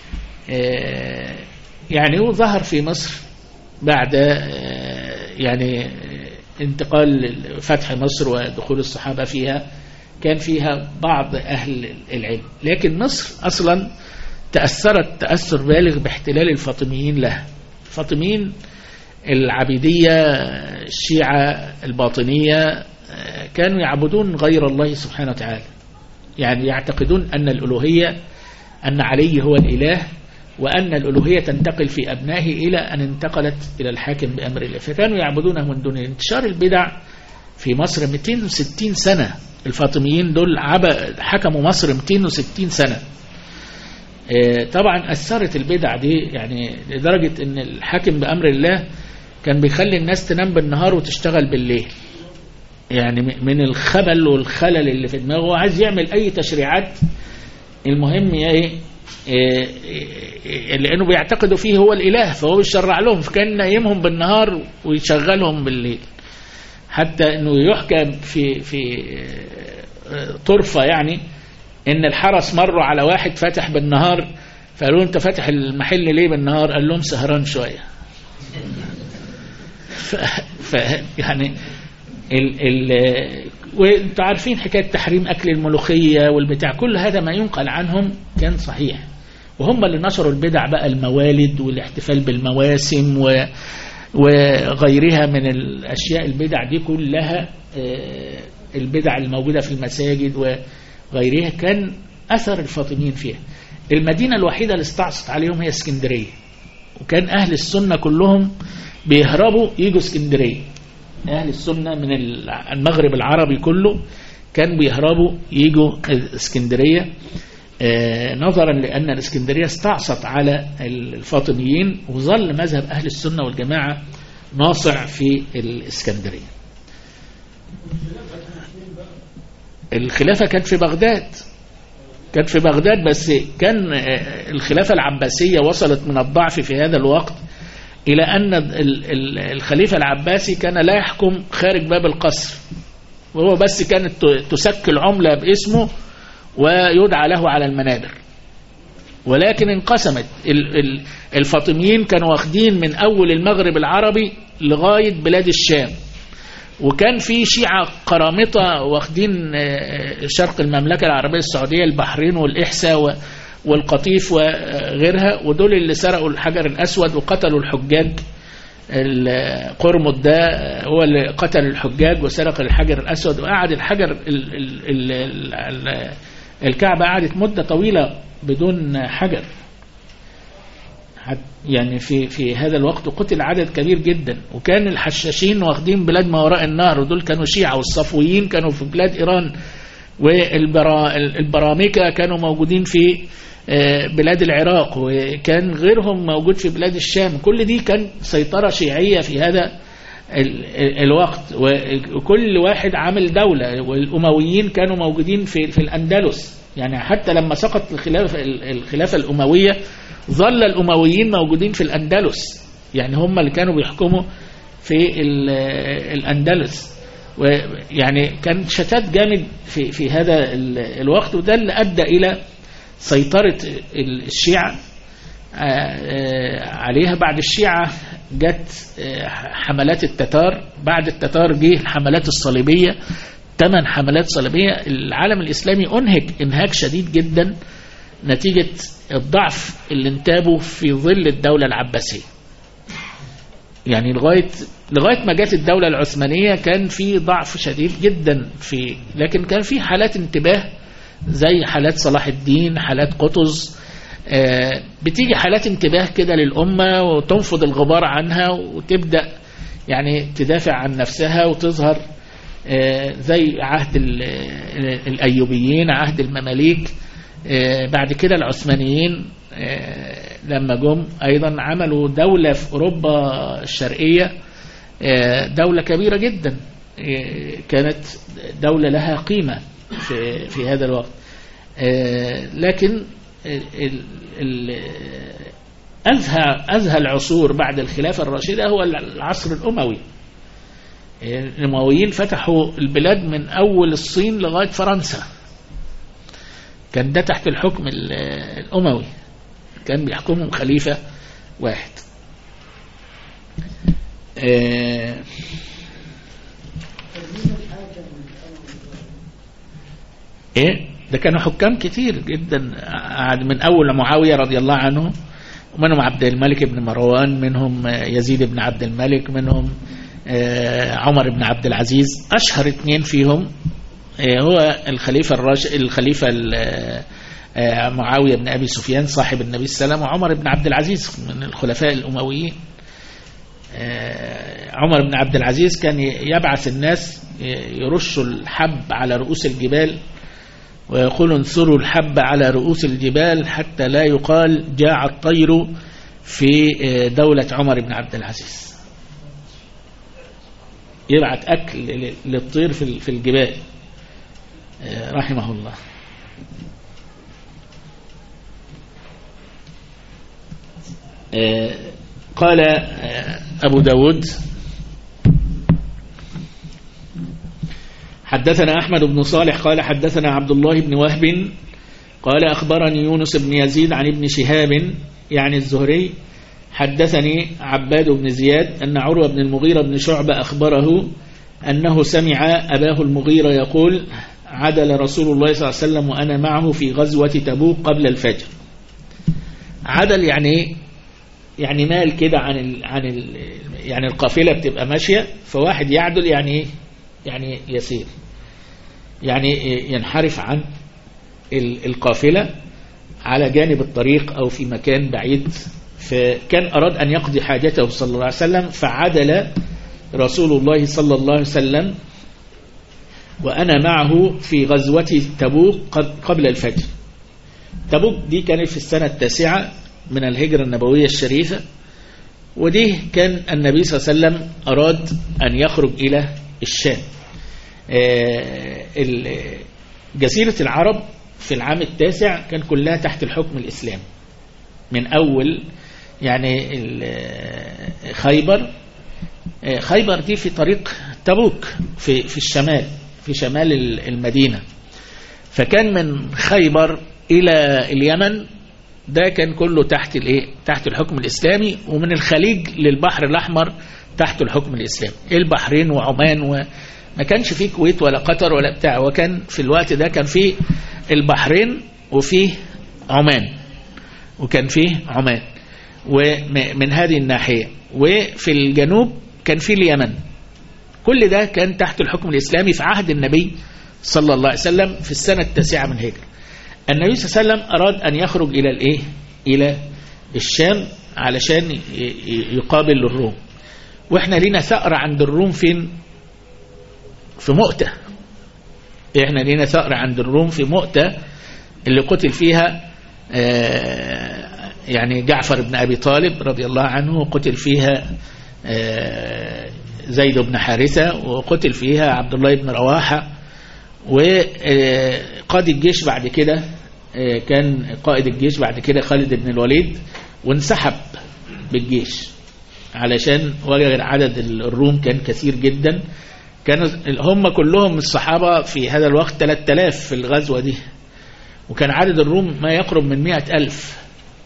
يعني هو ظهر في مصر بعد يعني انتقال فتح مصر ودخول الصحابة فيها، كان فيها بعض أهل العلم، لكن مصر أصلا تأثرت تأثر بالغ باحتلال الفاطميين لها. الفاطميين العبيدية الشيعة الباطنية كانوا يعبدون غير الله سبحانه وتعالى، يعني يعتقدون أن الألوهية، أن علي هو الإله، وأن الألوهية تنتقل في أبنائه إلى أن انتقلت إلى الحاكم بأمر الله، فكانوا يعبدونه من دون. انتشار البدع في مصر 260 سنة، الفاطميين دول حكموا مصر 260 سنة. طبعا أثرت البدع دي يعني لدرجة أن الحاكم بأمر الله كان بيخلي الناس تنام بالنهار وتشتغل بالليل، يعني من الخبل والخلل اللي في دماغه، وعايز يعمل أي تشريعات المهم لأنه بيعتقدوا فيه هو الإله، فهو بيشرع لهم، فكان نايمهم بالنهار ويشغلهم بالليل. حتى أنه يحكى في طرفة يعني إن الحرس مروا على واحد فاتح بالنهار، فقالوا أنت فاتح المحل ليه بالنهار؟ قال لهم سهران شوية. يعني وانتوا عارفين حكاية تحريم أكل الملوخية والبتاع، كل هذا ما ينقل عنهم كان صحيح، وهم اللي نشروا البدع بقى، الموالد والاحتفال بالمواسم وغيرها من الأشياء. البدع دي كلها البدع الموجودة في المساجد وغيرها كان أثر الفاطميين فيها. المدينة الوحيدة اللي استعصت عليهم هي اسكندرية، وكان أهل السنة كلهم بيهربوا يجوا اسكندرية. أهل السنة من المغرب العربي كله كان بيهربوا يجوا اسكندرية، نظرا لأن الاسكندرية استعصت على الفاطميين، وظل مذهب أهل السنة والجماعة ناصع في الاسكندرية. الخلافة كانت في بغداد، بس كان الخلافة العباسية وصلت من الضعف في هذا الوقت إلى أن الخليفة العباسي كان لا يحكم خارج باب القصر، وهو بس كانت تسك العملة باسمه ويدعى له على المنابر. ولكن انقسمت، الفاطميين كانوا واخدين من أول المغرب العربي لغاية بلاد الشام، وكان في شيعة قرامطة واخدين شرق المملكة العربية السعودية، البحرين والإحساء والقطيف وغيرها، ودول اللي سرقوا الحجر الأسود وقتلوا الحجاج. القرمط ده هو اللي قتل الحجاج وسرق الحجر الأسود، وقعد الحجر الكعبة قعدت مدة طويلة بدون حجر، يعني في هذا الوقت قتل عدد كبير جدا. وكان الحشاشين واخدين بلاد ما وراء النهر، ودول كانوا شيعة، والصفويين كانوا في بلاد إيران والبرامكة كانوا موجودين في بلاد العراق، وكان غيرهم موجود في بلاد الشام. كل دي كان سيطرة شيعية في هذا الوقت، وكل واحد عامل دولة. والأمويين كانوا موجودين في الأندلس، يعني حتى لما سقط الخلافة الأموية ظل الأمويين موجودين في الأندلس، يعني هم اللي كانوا بيحكموا في الأندلس. ويعني كان شتات جامد في هذا الوقت، وده اللي أدى إلى سيطرة الشيعة عليها. بعد الشيعة جت حملات التتار، بعد التتار جه الحملات الصليبية، 8 حملات صليبية. العالم الإسلامي انهاك شديد جدا نتيجة الضعف اللي انتابه في ظل الدولة العباسية. يعني لغاية ما جت الدولة العثمانية كان في ضعف شديد جدا لكن كان في حالات انتباه زي حالات صلاح الدين، حالات قطز. بتيجي حالات انتباه كده للأمة وتنفض الغبار عنها وتبدأ يعني تدافع عن نفسها وتظهر، زي عهد الأيوبيين، عهد المماليك. بعد كده العثمانيين لما جم أيضا عملوا دولة في أوروبا الشرقية، دولة كبيرة جدا، كانت دولة لها قيمة في هذا الوقت. لكن أزهى العصور بعد الخلافة الراشدة هو العصر الأموي. الأمويين فتحوا البلاد من أول الصين لغاية فرنسا، كان ده تحت الحكم الأموي، كان بيحكمهم خليفة واحد. ده كانوا حكام كتير جدا، من أول معاوية رضي الله عنه، ومنهم عبد الملك بن مروان، منهم يزيد بن عبد الملك، منهم عمر بن عبد العزيز. أشهر 2 فيهم هو الخليفة معاوية بن أبي سفيان صاحب النبي صلى الله عليه وسلم، وعمر بن عبد العزيز من الخلفاء الأمويين. عمر بن عبد العزيز كان يبعث الناس يرشوا الحب على رؤوس الجبال ويقول انثروا الحب على رؤوس الجبال حتى لا يقال جاع الطير في دولة عمر بن عبد العزيز. يبعث أكل للطير في الجبال رحمه الله. قال أبو داود حدثنا أحمد بن صالح قال حدثنا عبد الله بن وهب قال أخبرني يونس بن يزيد عن ابن شهاب يعني الزهري حدثني عباد بن زياد أن عروة بن المغيرة بن شعبة أخبره أنه سمع أباه المغيرة يقول عدل رسول الله صلى الله عليه وسلم وأنا معه في غزوة تبوك قبل الفجر. عدل يعني مال كده يعني القافلة بتبقى ماشية، فواحد يعدل يعني يسير، يعني ينحرف عن القافلة على جانب الطريق أو في مكان بعيد. فكان أراد أن يقضي حاجته صلى الله عليه وسلم، فعدل رسول الله صلى الله عليه وسلم وأنا معه في غزوة تبوك قبل الفجر. تبوك دي كانت في السنة 9 من الهجرة النبوية الشريفة، ودي كان النبي صلى الله عليه وسلم أراد أن يخرج إلى الشام. جزيرة العرب في العام 9 كان كلها تحت الحكم الإسلامي، من أول يعني خيبر دي في طريق تبوك في الشمال، في شمال المدينة. فكان من خيبر إلى اليمن ده كان كله تحت الحكم الإسلامي، ومن الخليج للبحر الأحمر تحت الحكم الإسلامي، البحرين وعمان، وما كانش فيه كويت ولا قطر ولا بتاع. وكان في الوقت ده كان فيه البحرين وفيه عمان، ومن هذه الناحية، وفي الجنوب كان فيه اليمن. كل ده كان تحت الحكم الإسلامي في عهد النبي صلى الله عليه وسلم في السنة 9 من الهجرة. النبي صلى الله عليه وسلم أراد أن يخرج إلى الشام علشان يقابل الروم. وإحنا لنا ثأر عند الروم فين؟ في مؤتة. احنا لينا ثأر عند الروم في مؤتة اللي قتل فيها يعني جعفر بن أبي طالب رضي الله عنه، وقتل فيها زيد بن حارثة، وقتل فيها عبد الله بن رواحة. وقائد الجيش بعد كده كان قائد الجيش بعد كده خالد بن الوليد، وانسحب بالجيش علشان وجد عدد الروم كان كثير جدا. كانوا هم كلهم الصحابة في هذا الوقت 3000 في الغزوة دي، وكان عدد الروم ما يقرب من 100,000.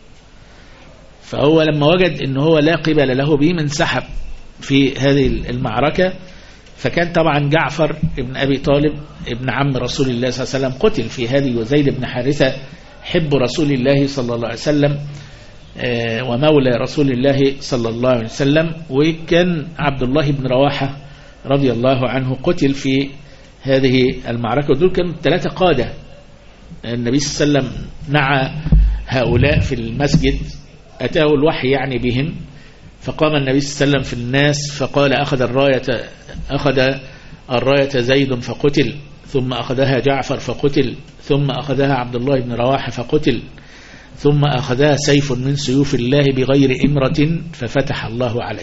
فهو لما وجد ان هو لا قبل له به انسحب في هذه المعركة. فكان طبعا جعفر ابن أبي طالب ابن عم رسول الله صلى الله عليه وسلم قتل في هذه، وزيد بن حارثة حب رسول الله صلى الله عليه وسلم ومولى رسول الله صلى الله عليه وسلم. وكان عبد الله بن رواحة رضي الله عنه قتل في هذه المعركة. ودول كانوا 3 قادة. النبي صلى الله عليه وسلم نعى هؤلاء في المسجد، أتاه الوحي يعني بهم، فقام النبي صلى الله عليه وسلم في الناس فقال أخذ الراية زيد فقتل، ثم أخذها جعفر فقتل، ثم أخذها عبد الله بن رواحة فقتل، ثم أخذها سيف من سيوف الله بغير إمرة ففتح الله عليه.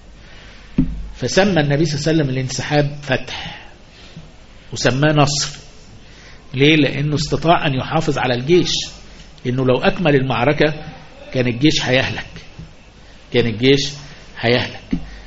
فسمى النبي صلى الله عليه وسلم الانسحاب فتح، وسماه نصر. ليه؟ لأنه استطاع أن يحافظ على الجيش، إنه لو أكمل المعركة كان الجيش هيهلك.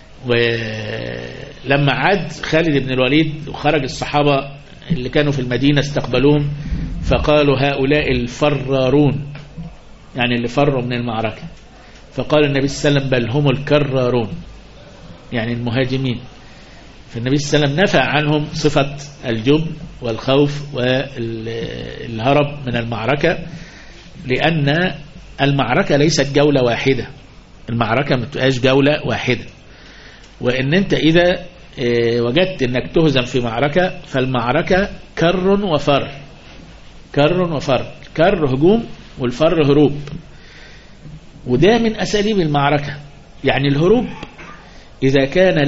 ولما عاد خالد بن الوليد وخرج الصحابة اللي كانوا في المدينة استقبلوهم، فقالوا هؤلاء الفرارون، يعني اللي فروا من المعركة. فقال النبي صلى الله عليه وسلم بل هم الكرارون، يعني المهاجمين. فالنبي صلى الله عليه وسلم نفى عنهم صفة الجبن والخوف والهرب من المعركة، لأن المعركة ليست جولة واحدة، المعركة ما تبقاش جولة واحدة. وإن أنت إذا وجدت أنك تهزم في معركة، فالمعركة كر وفر. كر هجوم والفر هروب، وده من أساليب المعركة. يعني الهروب إذا كان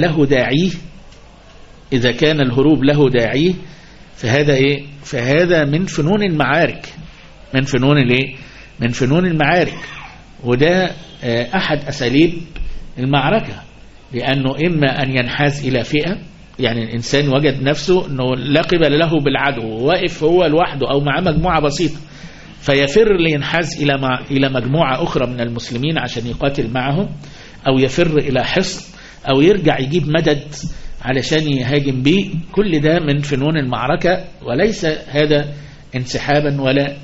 الهروب له داعيه فهذا إيه؟ فهذا من فنون المعارك، من فنون المعارك. وده أحد أساليب المعركة، لأنه إما أن ينحاز إلى فئة، يعني الإنسان وجد نفسه أنه لا قبل له بالعدو، واقف هو لوحده أو مع مجموعة بسيطة، فيفر لينحاز إلى مجموعة أخرى من المسلمين عشان يقاتل معهم، أو يفر إلى حصن، أو يرجع يجيب مدد علشان يهاجم به. كل ده من فنون المعركة، وليس هذا انسحابا ولا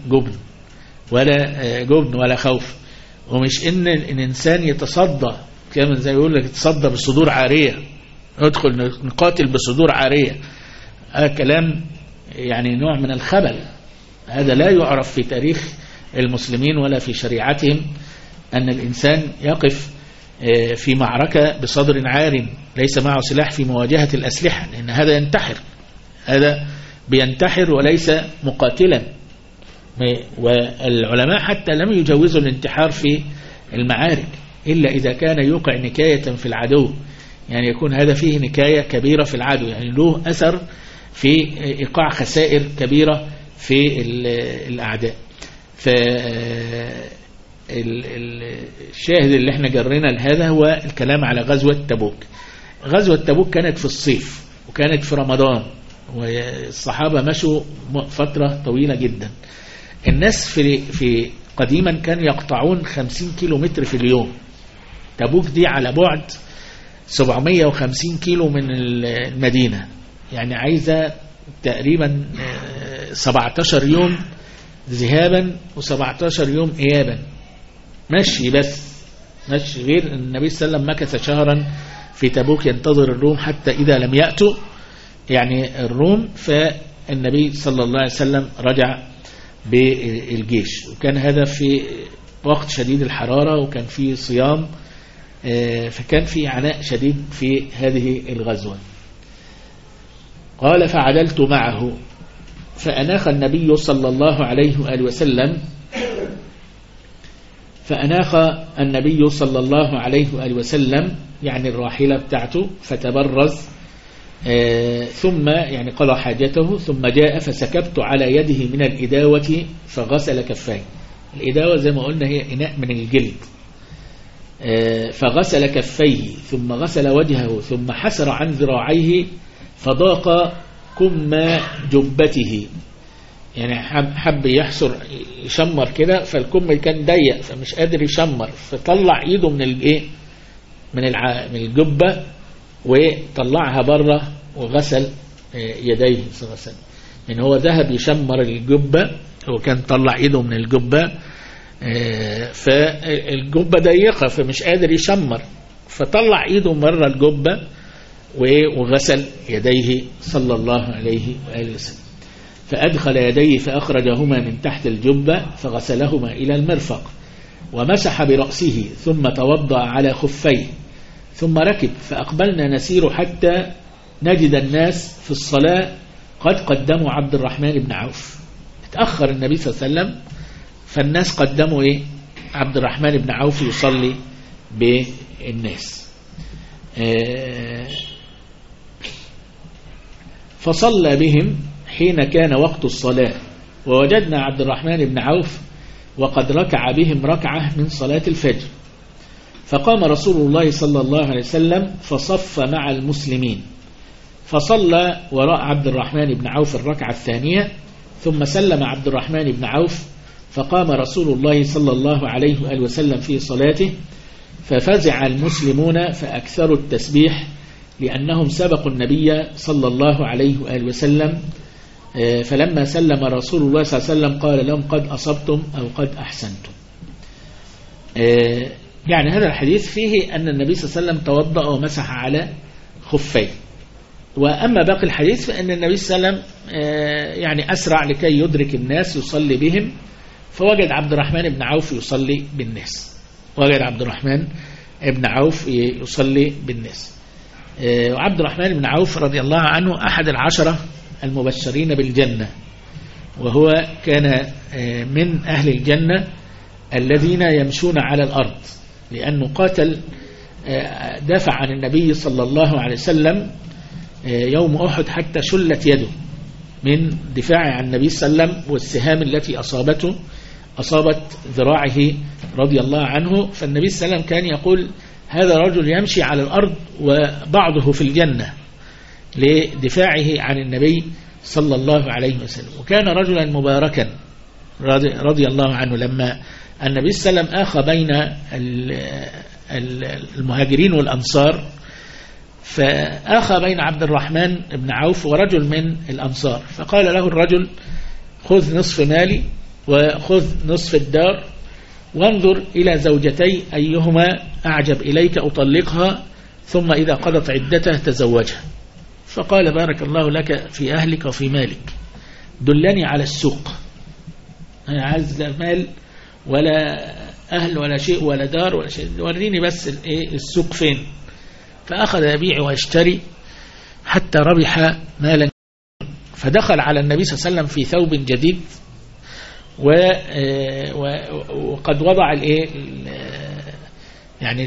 جبن ولا خوف. ومش إن الإنسان يتصدى كما زي يقول لك يتصدى بصدور عارية، ندخل نقاتل بصدور عارية. كلام يعني نوع من الخبل. هذا لا يعرف في تاريخ المسلمين ولا في شريعتهم، أن الإنسان يقف في معركة بصدر عار ليس معه سلاح في مواجهة الأسلحة، لأن هذا بينتحر وليس مقاتلا. والعلماء حتى لم يجوزوا الانتحار في المعارك إلا إذا كان يوقع نكاية في العدو، يعني يكون هذا فيه نكاية كبيرة في العدو، يعني له أثر في إيقاع خسائر كبيرة في الأعداء. الشاهد اللي احنا جرينا لهذا هو الكلام على غزوة تبوك. غزوة تبوك كانت في الصيف وكانت في رمضان، والصحابة مشوا فترة طويلة جدا. الناس في قديما كانوا يقطعون 50 كيلو متر في اليوم. تبوك دي على بعد 750 كيلو من المدينة، يعني عايزة تقريبا 17 يوم ذهابا و17 يوم إيابا، مشي بس مشي. غير النبي صلى الله عليه وسلم مكث شهرا في تبوك ينتظر الروم حتى إذا لم يأتوا يعني الروم، فالنبي صلى الله عليه وسلم رجع بالجيش. وكان هذا في وقت شديد الحرارة، وكان في صيام، فكان في عناء شديد في هذه الغزوة. قال فعدلت معه فأناخ النبي صلى الله عليه وآله وسلم يعني الراحلة بتاعته، فتبرز ثم يعني قضى حاجته ثم جاء فسكبت على يده من الإداوة فغسل كفيه. الإداوة زي ما قلنا هي إناء من الجلد. فغسل كفيه ثم غسل وجهه ثم حسر عن ذراعيه فضاق كم جبته، يعني حب يحسر يشمر كده، فالكم كان ضيق فمش قادر يشمر، فطلع ايده من الايه من الجبة وطلعها بره وغسل يديه صلى الله عليه وسلم. يعني هو ذهب يشمر الجبة، هو كان طلع ايده من الجبة فالجبة ضيقة فمش قادر يشمر، فطلع ايده بره الجبة وغسل يديه صلى الله عليه وآله وسلم. فأدخل يديه فأخرجهما من تحت الجبة فغسلهما إلى المرفق ومسح برأسه ثم توضأ على خفيه ثم ركب فأقبلنا نسير حتى نجد الناس في الصلاة قد قدموا عبد الرحمن بن عوف. اتأخر النبي صلى الله عليه وسلم فالناس قدموا عبد الرحمن بن عوف يصلي بالناس. فصلى بهم حين كان وقت الصلاة ووجدنا عبد الرحمن بن عوف وقد ركع بهم ركعة من صلاة الفجر. فقام رسول الله صلى الله عليه وسلم فصف مع المسلمين فصلى وراء عبد الرحمن بن عوف الركعة الثانية ثم سلم عبد الرحمن بن عوف فقام رسول الله صلى الله عليه وآله وسلم في صلاته ففزع المسلمون فأكثروا التسبيح لأنهم سبقوا النبي صلى الله عليه وآله وسلم. فلما سلم رسول الله صلى الله عليه وسلم قال لهم قد أصبتم أو قد أحسنتم. يعني هذا الحديث فيه أن النبي صلى الله عليه وسلم توضأ ومسح على خفيه. وأما باقي الحديث فإن النبي صلى الله عليه وسلم يعني أسرع لكي يدرك الناس يصلي بهم فوجد عبد الرحمن بن عوف يصلي بالناس. وجد عبد الرحمن بن عوف يصلي بالناس. وعبد الرحمن بن عوف رضي الله عنه أحد العشرة المبشرين بالجنة، وهو كان من أهل الجنة الذين يمشون على الأرض، لأنه قاتل دافع عن النبي صلى الله عليه وسلم يوم أحد حتى شلت يده من دفاعه عن النبي صلى الله عليه وسلم، والسهام التي أصابت ذراعه رضي الله عنه. فالنبي صلى الله عليه وسلم كان يقول هذا رجل يمشي على الأرض وبعضه في الجنة لدفاعه عن النبي صلى الله عليه وسلم. وكان رجلا مباركا رضي الله عنه. لما النبي صلى الله عليه وسلم آخى بين المهاجرين والأنصار فآخى بين عبد الرحمن بن عوف ورجل من الأنصار، فقال له الرجل خذ نصف مالي وخذ نصف الدار وانظر إلى زوجتي أيهما أعجب إليك أطلقها ثم إذا قضت عدته تزوجها. فقال بارك الله لك في أهلك وفي مالك، دلني على السوق، أنا عايز لا مال ولا أهل ولا شيء ولا دار ولا شيء، وريني بس السوق فين. فأخذ يبيع ويشتري حتى ربح مالا. فدخل على النبي صلى الله عليه وسلم في ثوب جديد وقد وضع يعني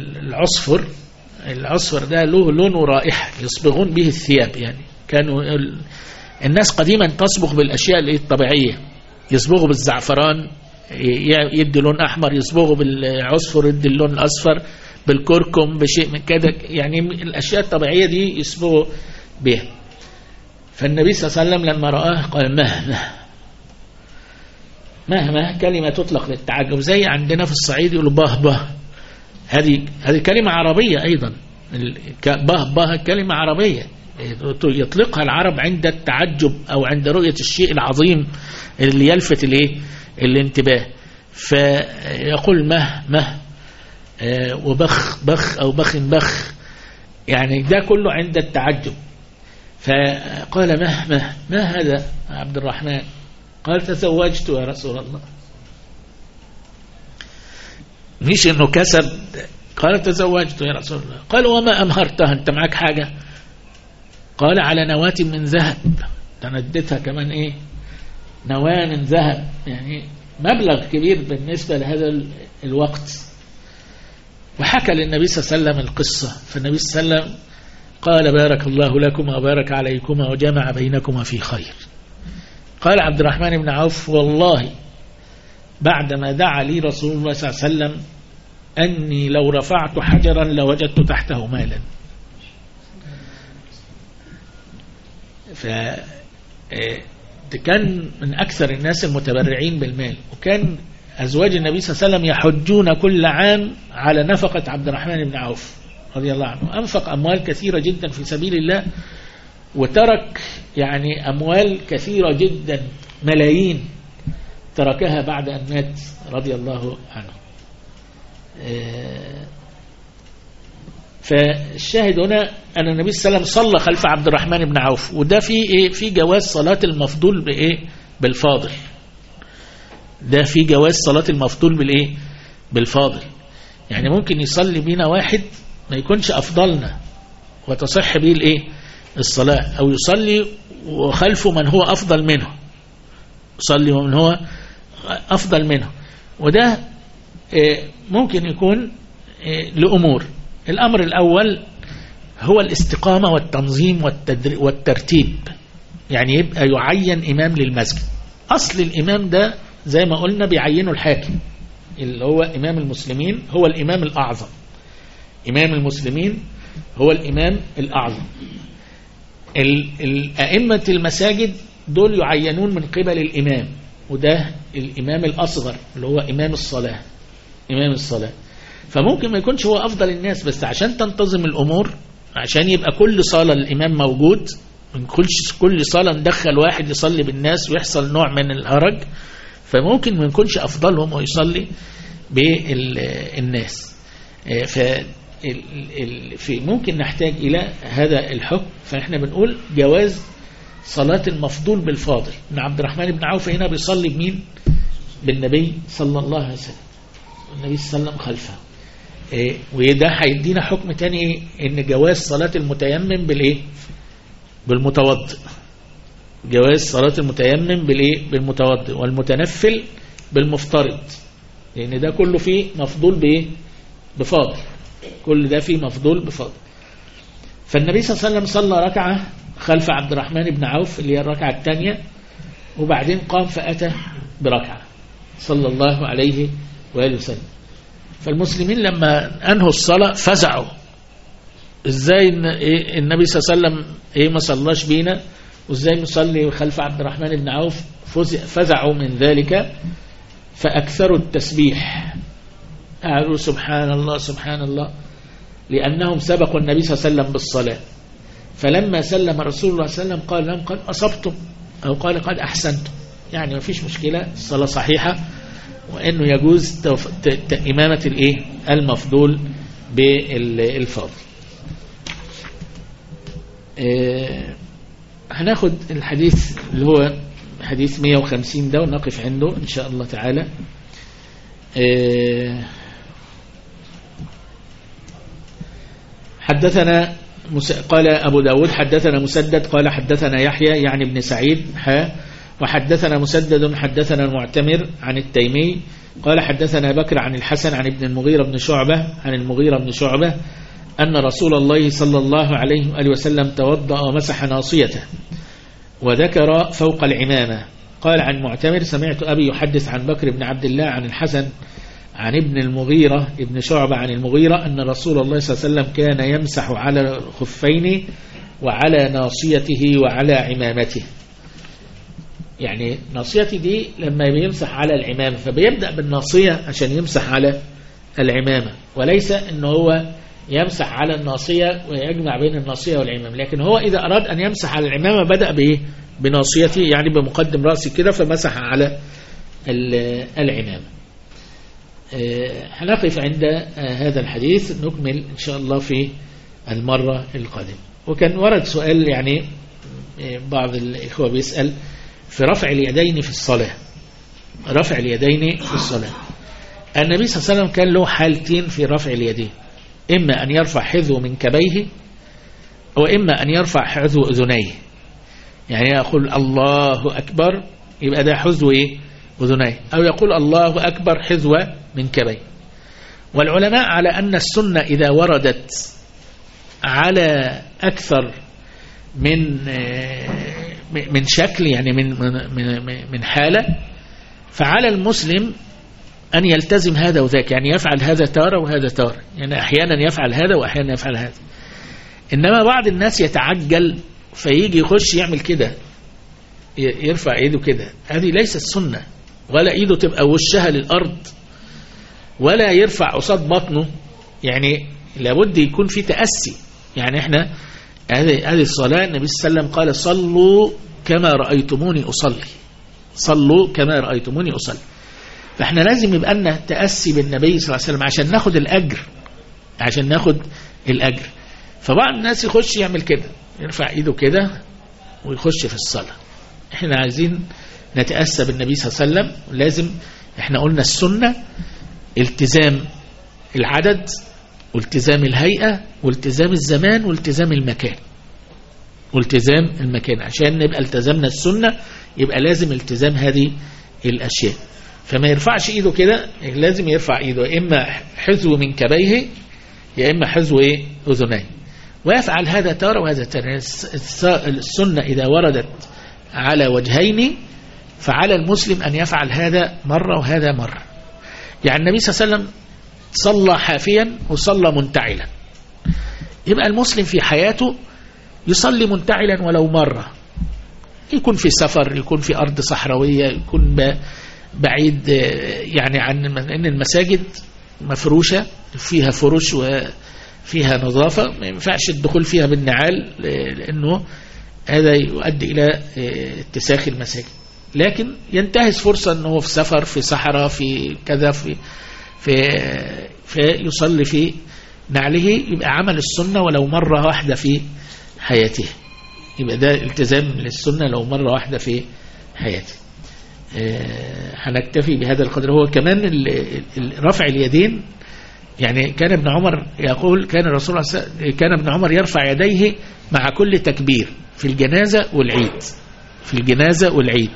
العصفر ده له لون ورائحة يصبغون به الثياب. يعني كانوا الناس قديما تصبغ بالأشياء الطبيعية، يصبغوا بالزعفران يدي لون أحمر، يصبغوا بالعصفر يدي اللون الأصفر، بالكركم بشيء من كده، يعني الأشياء الطبيعية دي يصبغوا بها. فالنبي صلى الله عليه وسلم لما رآه قال مهما كلمة تطلق للتعجب، زي عندنا في الصعيد يقولوا به. هذه كلمة عربية أيضا، به كلمة عربية يطلقها العرب عند التعجب أو عند رؤية الشيء العظيم اللي يلفت الانتباه. فيقول مه وبخ أو بخ، يعني ده كله عند التعجب. فقال ما هذا عبد الرحمن؟ قال تزوجت يا رسول الله. مش انه كسب، قال تزوجت يا رسول الله. قال وما أمهرتها، انت معك حاجة؟ قال على نواة من ذهب، تندتها كمان نواة من ذهب، يعني مبلغ كبير بالنسبة لهذا الوقت. وحكى للنبي صلى الله عليه وسلم القصة. فالنبي صلى الله عليه وسلم قال بارك الله لكما وبارك عليكما وجمع بينكما في خير. قال عبد الرحمن بن عوف والله بعدما دعا لي رسول الله صلى الله عليه وسلم أني لو رفعت حجرا لوجدت تحته مالا. كان من أكثر الناس المتبرعين بالمال، وكان أزواج النبي صلى الله عليه وسلم يحجون كل عام على نفقة عبد الرحمن بن عوف رضي الله عنه. أنفق أموال كثيرة جدا في سبيل الله، وترك يعني أموال كثيرة جدا ملايين تركها بعد أن مات رضي الله عنه. فالشاهد هنا أن النبي صلى الله عليه وسلم صلى خلف عبد الرحمن بن عوف، وده في جواز صلاة المفضول بالفاضل. ده في جواز صلاة المفضول بالفاضل. يعني ممكن يصلي بينا واحد ما يكونش أفضلنا وتصح به الصلاة، أو يصلي وخلفه من هو أفضل منه، يصلي ومن هو أفضل منه. وده ممكن يكون لأمور. الأمر الأول هو الاستقامة والتنظيم والترتيب، يعني يبقى يعين إمام للمسجد. أصل الإمام ده زي ما قلنا بيعينه الحاكم اللي هو إمام المسلمين، هو الإمام الأعظم. إمام المسلمين هو الإمام الأعظم. الأئمة المساجد دول يعينون من قبل الإمام، وده الإمام الأصغر اللي هو إمام الصلاة. إمام الصلاة فممكن ما يكونش هو أفضل الناس، بس عشان تنتظم الأمور، عشان يبقى كل صلاة الإمام موجود، من كل صلاة ندخل واحد يصلي بالناس ويحصل نوع من الهرج، فممكن ما يكونش أفضلهم ويصلي بالناس. ممكن نحتاج إلى هذا الحكم. فإحنا بنقول جواز صلاة المفضول بالفاضل. ابن عبد الرحمن بن عوف هنا بيصلي بمين؟ بالنبي صلى الله عليه وسلم، النبي صلى الله عليه وسلم خلفه. وده هيدينا حكم تاني، ان جواز صلاة المتيمم بالمتوضئ. جواز صلاة المتيمم بالمتوضئ، والمتنفل بالمفترض، لان ده كله فيه مفضول بفاضل، كل ده فيه مفضول بفاضل. فالنبي صلى الله عليه وسلم صلى ركعة خلف عبد الرحمن بن عوف اللي هي الركعة الثانية، وبعدين قام فأتى بركعة صلى الله عليه وآله وسلم. فالمسلمين لما أنهوا الصلاة فزعوا، إزاي النبي صلى الله عليه وسلم ما صلاش بينا، وإزاي نصلي خلف عبد الرحمن بن عوف؟ فزعوا من ذلك فأكثروا التسبيح، قالوا سبحان الله سبحان الله، لأنهم سبقوا النبي صلى الله عليه وسلم بالصلاة. فلما سلم رسول الله صلى الله عليه وسلم قال لهم قد أصبتم، أو قال قد أحسنتم، يعني ما فيش مشكلة، الصلاة صحيحة، وأنه يجوز إمامة المفضول بالفاضل. هناخد الحديث اللي هو حديث 150 ده ونقف عنده إن شاء الله تعالى. حدثنا قال أبو داود حدثنا مسدد قال حدثنا يحيى يعني ابن سعيد وحدثنا مسدد حدثنا المعتمر عن التيمي قال حدثنا بكر عن الحسن عن ابن المغيرة بن شعبة أن رسول الله صلى الله عليه وآله وسلم توضأ ومسح ناصيته وذكر فوق العمامة. قال عن معتمر سمعت أبي يحدث عن بكر بن عبد الله عن الحسن عن ابن المغيرة ابن شعبة عن المغيرة أن رسول الله صلى الله عليه وسلم كان يمسح على الخفين وعلى ناصيته وعلى عمامته. يعني ناصيته دي لما يمسح على العمامة فبيبدأ بالناصية عشان يمسح على العمامة، وليس أنه هو يمسح على الناصية ويجمع بين الناصية والعمامة، لكن هو إذا أراد أن يمسح على العمامة بدأ بناصيته، يعني بمقدم رأسه كده فمسح على العمامة. هنقف عند هذا الحديث، نكمل إن شاء الله في المرة القادمة. وكان ورد سؤال، يعني بعض الإخوة بيسأل في رفع اليدين في الصلاة. رفع اليدين في الصلاة، النبي صلى الله عليه وسلم كان له حالتين في رفع اليدين، إما أن يرفع حذو منكبيه وإما أن يرفع حذو أذنيه. يعني يقول الله أكبر يبقى ده حذو أذنيه، أو يقول الله أكبر حذو منكبيه. والعلماء على أن السنة إذا وردت على أكثر من شكل، يعني من حالة، فعلى المسلم أن يلتزم هذا وذاك، يعني يفعل هذا تارة وهذا تارة، يعني أحيانا يفعل هذا وأحيانا يفعل هذا. إنما بعض الناس يتعجل فيجي يخش يعمل كده، يرفع ايده كده، هذه ليست السنة، ولا ايده تبقى وشها للأرض، ولا يرفع قصاد بطنه، يعني لابد يكون في تأسي. يعني احنا هذه الصلاة النبي صلى الله عليه وسلم قال صلوا كما رأيتموني أصلي، صلوا كما رأيتموني أصلي. فاحنا لازم يبقى لنا تأسي بالنبي صلى الله عليه وسلم عشان ناخد الأجر، عشان ناخد الأجر. فبعض الناس يخش يعمل كده، يرفع ايده كده ويخش في الصلاة. احنا عايزين نتأسى بالنبي صلى الله عليه وسلم. لازم، احنا قلنا السنة التزام العدد والتزام الهيئة والتزام الزمان والتزام المكان، والتزام المكان. عشان نبقى التزامنا السنة يبقى لازم التزام هذه الأشياء. فما يرفعش ايده كده، لازم يرفع ايده اما حذو منكبيه يا اما حذو اذنيه، ويفعل هذا تارة وهذا تارة. السنة إذا وردت على وجهين فعلى المسلم أن يفعل هذا مرة وهذا مرة. يعني النبي صلى الله عليه وسلم صلى حافيا وصلى منتعلا، يبقى المسلم في حياته يصلي منتعلا ولو مرة، يكون في سفر، يكون في أرض صحراوية، يكون بعيد يعني عن أن المساجد مفروشة فيها فرش وفيها نظافة، ما ينفعش الدخول فيها بالنعال لأنه هذا يؤدي إلى اتساخ المساجد. لكن ينتهز فرصة أنه في سفر، في صحراء، في كذا، في يصلي في نعله، يبقى عمل السنة ولو مرة واحدة في حياته، يبقى ده التزام للسنة لو مرة واحدة في حياته. هنكتفي بهذا القدر. هو كمان رفع اليدين، يعني كان ابن عمر يقول كان ابن عمر يرفع يديه مع كل تكبير في الجنازة والعيد، في الجنازة والعيد.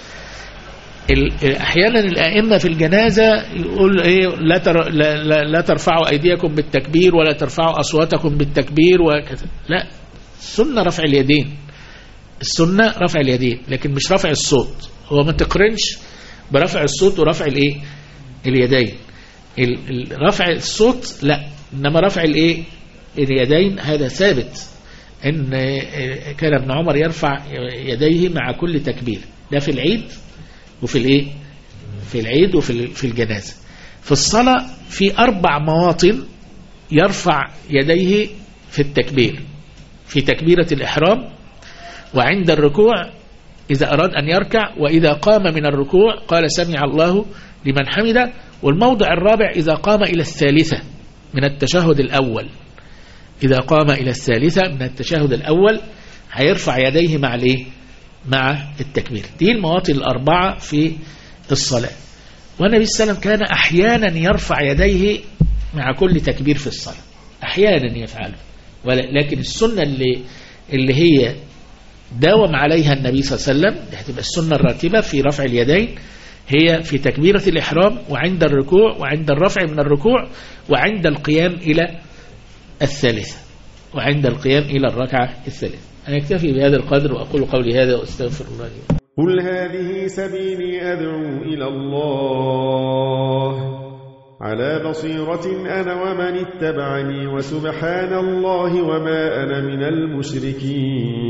احيانا الائمه في الجنازه يقول ايه لا ترفعوا ايديكم بالتكبير ولا ترفعوا اصواتكم بالتكبير وكذا. لا، السنه رفع اليدين، السنه رفع اليدين، لكن مش رفع الصوت. هو ما تقرنش برفع الصوت ورفع الايه اليدين. رفع الصوت لا، انما رفع الايه اليدين هذا ثابت، ان كان ابن عمر يرفع يديه مع كل تكبير، ده في العيد وفي الايه في العيد وفي الجنازة. في الصلاة في 4 مواطن يرفع يديه في التكبير: في تكبيرة الإحرام، وعند الركوع إذا أراد أن يركع، وإذا قام من الركوع قال سمع الله لمن حمده، والموضع الرابع إذا قام إلى الثالثة من التشهد الأول. إذا قام إلى الثالثة من التشهد الأول هيرفع يديه مع الايه مع التكبير. دي المواطن ال4 في الصلاة. والنبي صلى الله عليه وسلم كان أحيانا يرفع يديه مع كل تكبير في الصلاة، أحيانا يفعله، لكن السنة اللي هي داوم عليها النبي صلى الله عليه وسلم، هتبقى السنة الراتبة في رفع اليدين، هي في تكبيرة الإحرام وعند الركوع وعند الرفع من الركوع وعند القيام إلى الثالثة وعند القيام إلى الركعة الثالثة. أنا أكتفي بهذا القدر وأقول قولي هذا وأستغفر الله لي. قل هذه سبيلي أدعو إلى الله على بصيرة أنا ومن اتبعني، وسبحان الله وما أنا من المشركين.